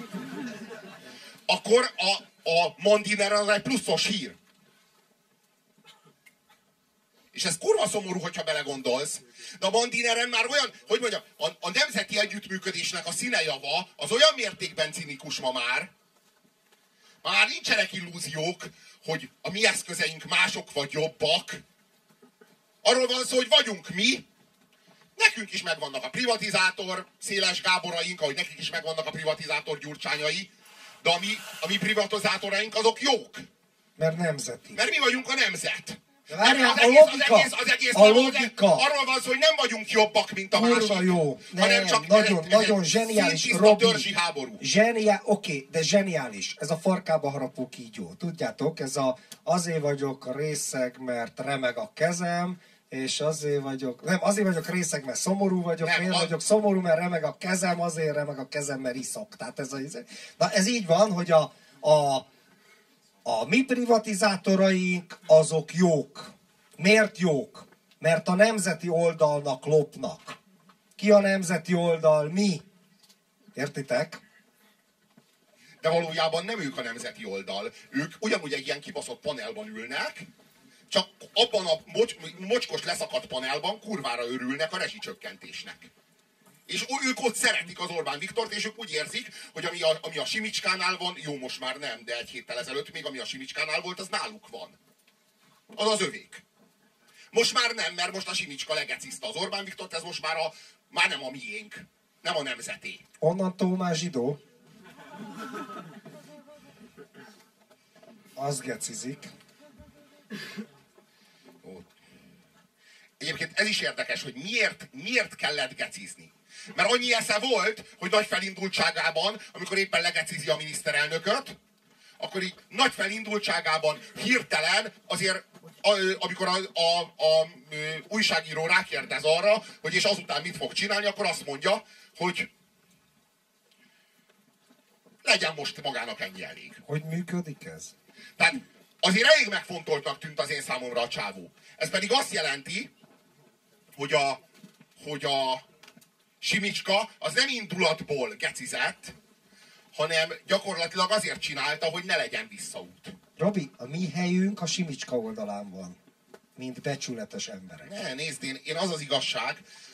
Akkor a Mandiner az egy pluszos hír. És ez kurva szomorú, hogyha belegondolsz. De a Mandineren már olyan, hogy mondjam, a nemzeti együttműködésnek a színejava az olyan mértékben cinikus ma már nincsenek illúziók, hogy a mi eszközeink mások vagy jobbak. Arról van szó, hogy vagyunk mi, nekünk is megvannak a privatizátor Széles Gáboraink, ahogy nekik is megvannak a privatizátor Gyurcsányai, de a mi privatizátoraink azok jók. Mert nemzeti. Mert mi vagyunk a nemzet. Az egész arról van szó, hogy nem vagyunk jobbak, mint a másik. Jó. Hanem csak nagyon zseniális. Törzsi háború. Oké, de zseniális. Ez a farkába harapó kígyó. Tudjátok, azért vagyok részeg, mert remeg a kezem, és azért vagyok részeg, mert szomorú vagyok. Miért vagyok szomorú, mert remeg a kezem, azért remeg a kezem, mert iszok. Tehát ez így van, hogy a mi privatizátoraink azok jók. Miért jók? Mert a nemzeti oldalnak lopnak. Ki a nemzeti oldal? Mi. Értitek? De valójában nem ők a nemzeti oldal. Ők ugyanúgy egy ilyen kibaszott panelban ülnek, csak abban a mocskos leszakadt panelban kurvára örülnek a rezsicsökkentésnek. És ők ott szeretik az Orbán Viktort, és ők úgy érzik, hogy ami a Simicskánál van, jó, most már nem, de egy héttel ezelőtt még ami a Simicskánál volt, az náluk van. Az az övék. Most már nem, mert most a Simicska legeciszta az Orbán Viktort, ez most már nem a miénk. Nem a nemzeté. Onnantól már zsidó. Az gecizik. Egyébként ez is érdekes, hogy miért kellett gecizni. Mert annyi esze volt, hogy nagy felindultságában, amikor éppen legecizi a miniszterelnököt, akkor így nagy felindultságában hirtelen azért, amikor a újságíró rákérdez arra, hogy és azután mit fog csinálni, akkor azt mondja, hogy legyen most magának ennyi elég. Hogy működik ez? Tehát azért elég megfontoltnak tűnt az én számomra a csávó. Ez pedig azt jelenti, hogy a Simicska az nem indulatból gecizett, hanem gyakorlatilag azért csinálta, hogy ne legyen visszaút. Robi, a mi helyünk a Simicska oldalán van, mint becsületes emberek. Ne, nézd, én az az igazság,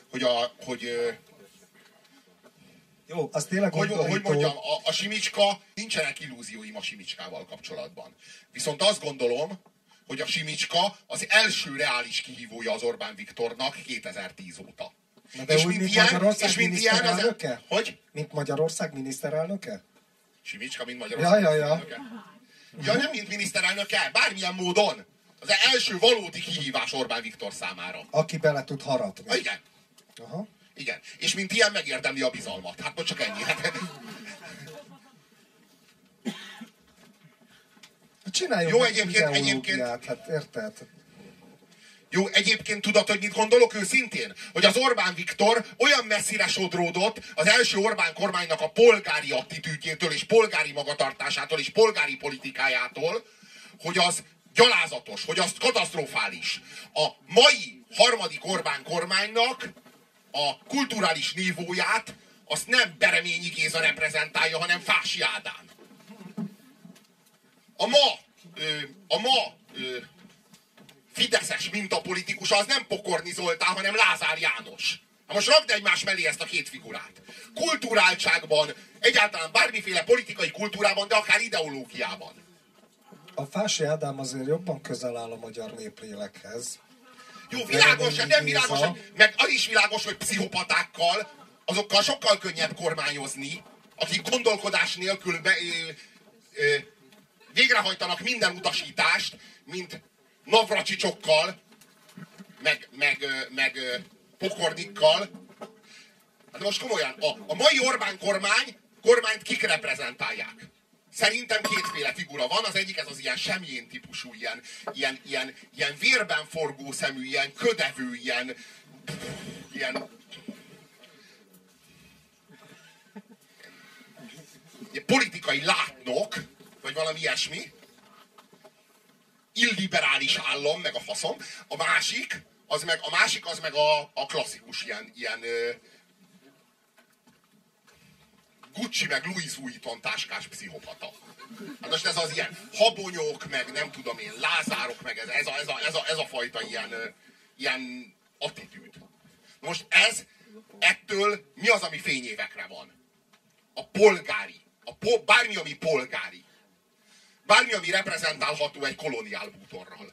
jó, az tényleg hogy mondjam, a Simicska, nincsenek illúzióim a Simicskával kapcsolatban. Viszont azt gondolom, hogy a Simicska az első reális kihívója az Orbán Viktornak 2010 óta. Na de úgy, mint Magyarország miniszterelnöke? Hogy? Mint Magyarország miniszterelnöke? Simicska, mint Magyarország miniszterelnöke? Ja, nem mint miniszterelnöke, bármilyen módon. Az első valódi kihívás Orbán Viktor számára. Aki bele tud harapni. Igen. Aha. Igen. És mint ilyen megérdemli a bizalmat. Hát most csak ennyi. Csináljunk jó, egyébként, hát érted? Jó, egyébként tudod, hogy mit gondolok őszintén? Hogy az Orbán Viktor olyan messzire sodródott az első Orbán kormánynak a polgári attitűdjétől, és polgári magatartásától, és polgári politikájától, hogy az gyalázatos, hogy az katasztrofális. A mai harmadik Orbán kormánynak a kulturális nívóját azt nem Bereményi Géza reprezentálja, hanem Fási Ádám. A ma fideszes mintapolitikus az nem Pokorni Zoltán, hanem Lázár János. Na most rakd egymás mellé ezt a két figurát. Kulturáltságban, egyáltalán bármiféle politikai kultúrában, de akár ideológiában. A Fási Ádám azért jobban közel áll a magyar néplélekhez. Jó, világos, nem világos, meg az is világos, hogy pszichopatákkal, azokkal sokkal könnyebb kormányozni, akik gondolkodás nélkül végrehajtanak minden utasítást, mint Navracsicsokkkal, meg Pokornikkal. Hát most komolyan, a mai Orbán kormányt kik reprezentálják? Szerintem kétféle figura van, az egyik ez az ilyen Semjén típusú, ilyen vérben forgó szemű, ilyen ködevő, ilyen politikai látnok, vagy valami ilyesmi, illiberális állam, meg a faszom. A másik az meg a klasszikus ilyen Gucci meg Louis Vuitton táskás pszichopata. Hát most ez az ilyen habonyok, meg nem tudom én, lázárok, meg ez a fajta ilyen attitűd. Most ettől mi az, ami fényévekre van? A polgári. Bármi, ami polgári. Bármi, ami reprezentálható egy koloniál bútorral.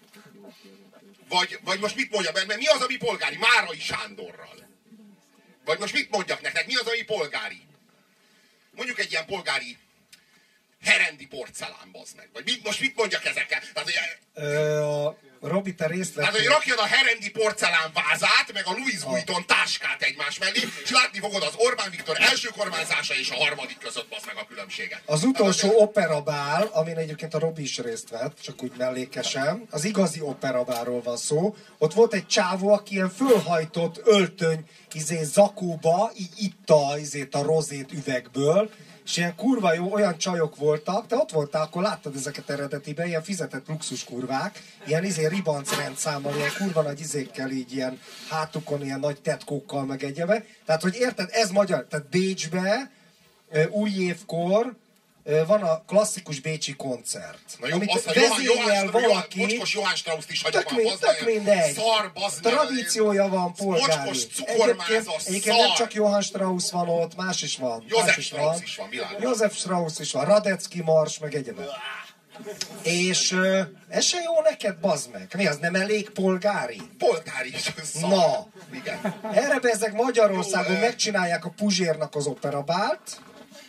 Vagy most mit mondjak, mert mi az, ami polgári? Márai Sándorral. Vagy most mit mondjak nektek, mi az, ami polgári? Mondjuk egy ilyen polgári herendi porcelán, bazd meg. Vagy most mit mondjak ezekkel? Tehát, Robi, te részt vettél. Tehát, hogy rakjad a herendi porcelán vázát, meg a Louis Vuitton táskát egymás mellé, és látni fogod az Orbán Viktor első kormányzása és a harmadik között, bazd meg a különbséget. Az utolsó operabál, amin egyébként a Robi is részt vett, csak úgy mellékesen, az igazi operabálról van szó. Ott volt egy csávó, aki ilyen fölhajtott öltöny zakóba, így itta a rozét üvegből, és ilyen kurva jó, olyan csajok voltak, te ott voltál, akkor láttad ezeket eredetiben, ilyen fizetett luxus kurvák, ilyen ribanc rendszámmal, ilyen kurva nagy izékkel, így ilyen hátukon, ilyen nagy tetkókkal, meg egyebe. Tehát, hogy érted, ez magyar, tehát Bécsbe, új évkor, van a klasszikus bécsi koncert. Na jó, amit azt vezényel valaki. Mocskos Johann Strauss-t is hagyom már, tök mindegy. Szar, bazd meg. Tradíciója van polgári. Mocskos cukormáza, egyébként nem csak Johann Strauss van ott, más is van. József Strauss is van, világos. József Strauss is van, Radetzky Mars, meg egyébként. És ez se jó neked, bazd meg? Mi az, nem elég polgári? Polgári is. Na, igen. Erre bezzeg Magyarországon megcsinálják a Puzsérnak az operabált.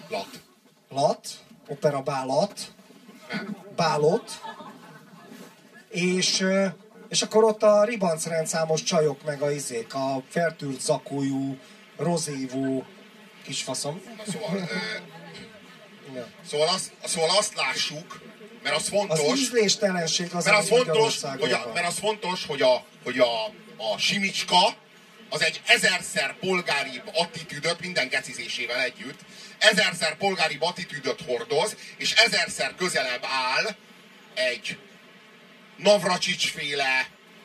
Operabálat. Bálot. És akkor ott a ribancrendszámos csajok meg a izék, a feltűrt zakójú, rozévú kisfaszom. Szóval azt lássuk, mert az fontos. Az ízléstelenség az, mert az fontos, hogy a Simicska az egy 1000-szer polgáribb attitűdöt, minden gecizésével együtt, 1000-szer polgáribb attitűdöt hordoz, és 1000-szer közelebb áll egy Navracsics-féle,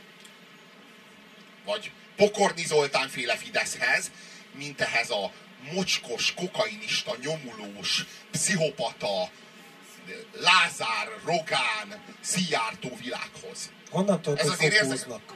vagy Pokorni Zoltán-féle Fideszhez, mint ehhez a mocskos, kokainista, nyomulós, pszichopata, Lázár, Rogán, Szijjártó világhoz. Honnan tudod, hogy fotóznak?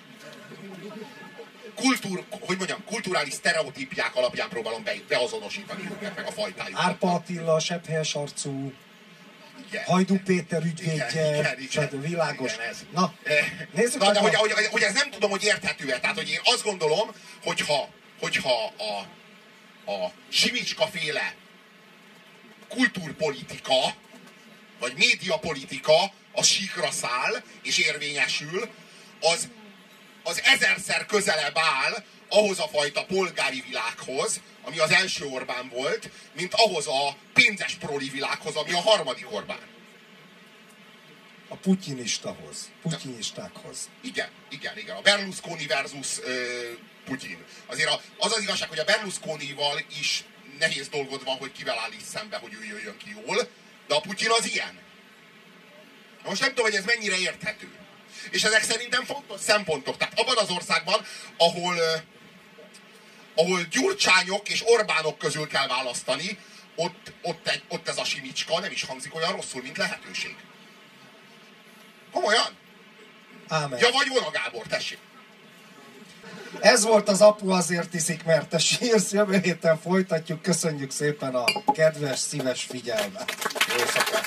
Kulturális sztereotípiák alapján próbálom beazonosítani őket, meg a fajtájukat. Árpa Attila, sepphelyes arcú, Hajdú Péter ügyvédje, világos. Igen, na, nézzük meg. Hogy ez nem tudom, hogy érthető-e. Tehát, hogy én azt gondolom, hogyha a Simicska-féle kultúrpolitika, vagy médiapolitika a síkra száll, és érvényesül, az 1000-szer közelebb áll ahhoz a fajta polgári világhoz, ami az első Orbán volt, mint ahhoz a pénzes proli világhoz, ami a harmadik Orbán. A putyinistákhoz. Igen. A Berlusconi versus Putyin. Azért az az igazság, hogy a Berlusconival is nehéz dolgod van, hogy kivel állít szembe, hogy ő jöjjön ki jól, de a Putyin az ilyen. Most nem tudom, hogy ez mennyire érthető. És ezek szerintem fontos szempontok. Tehát abban az országban, ahol Gyurcsányok és Orbánok közül kell választani, ott ez a simicska nem is hangzik olyan rosszul, mint lehetőség. Komolyan? Ámen. Ja, vagy Vona Gábor, tessék. Ez volt az Apu azért iszik, mert te sírsz. Jövő héten folytatjuk. Köszönjük szépen a kedves, szíves figyelmet. Jó szakát.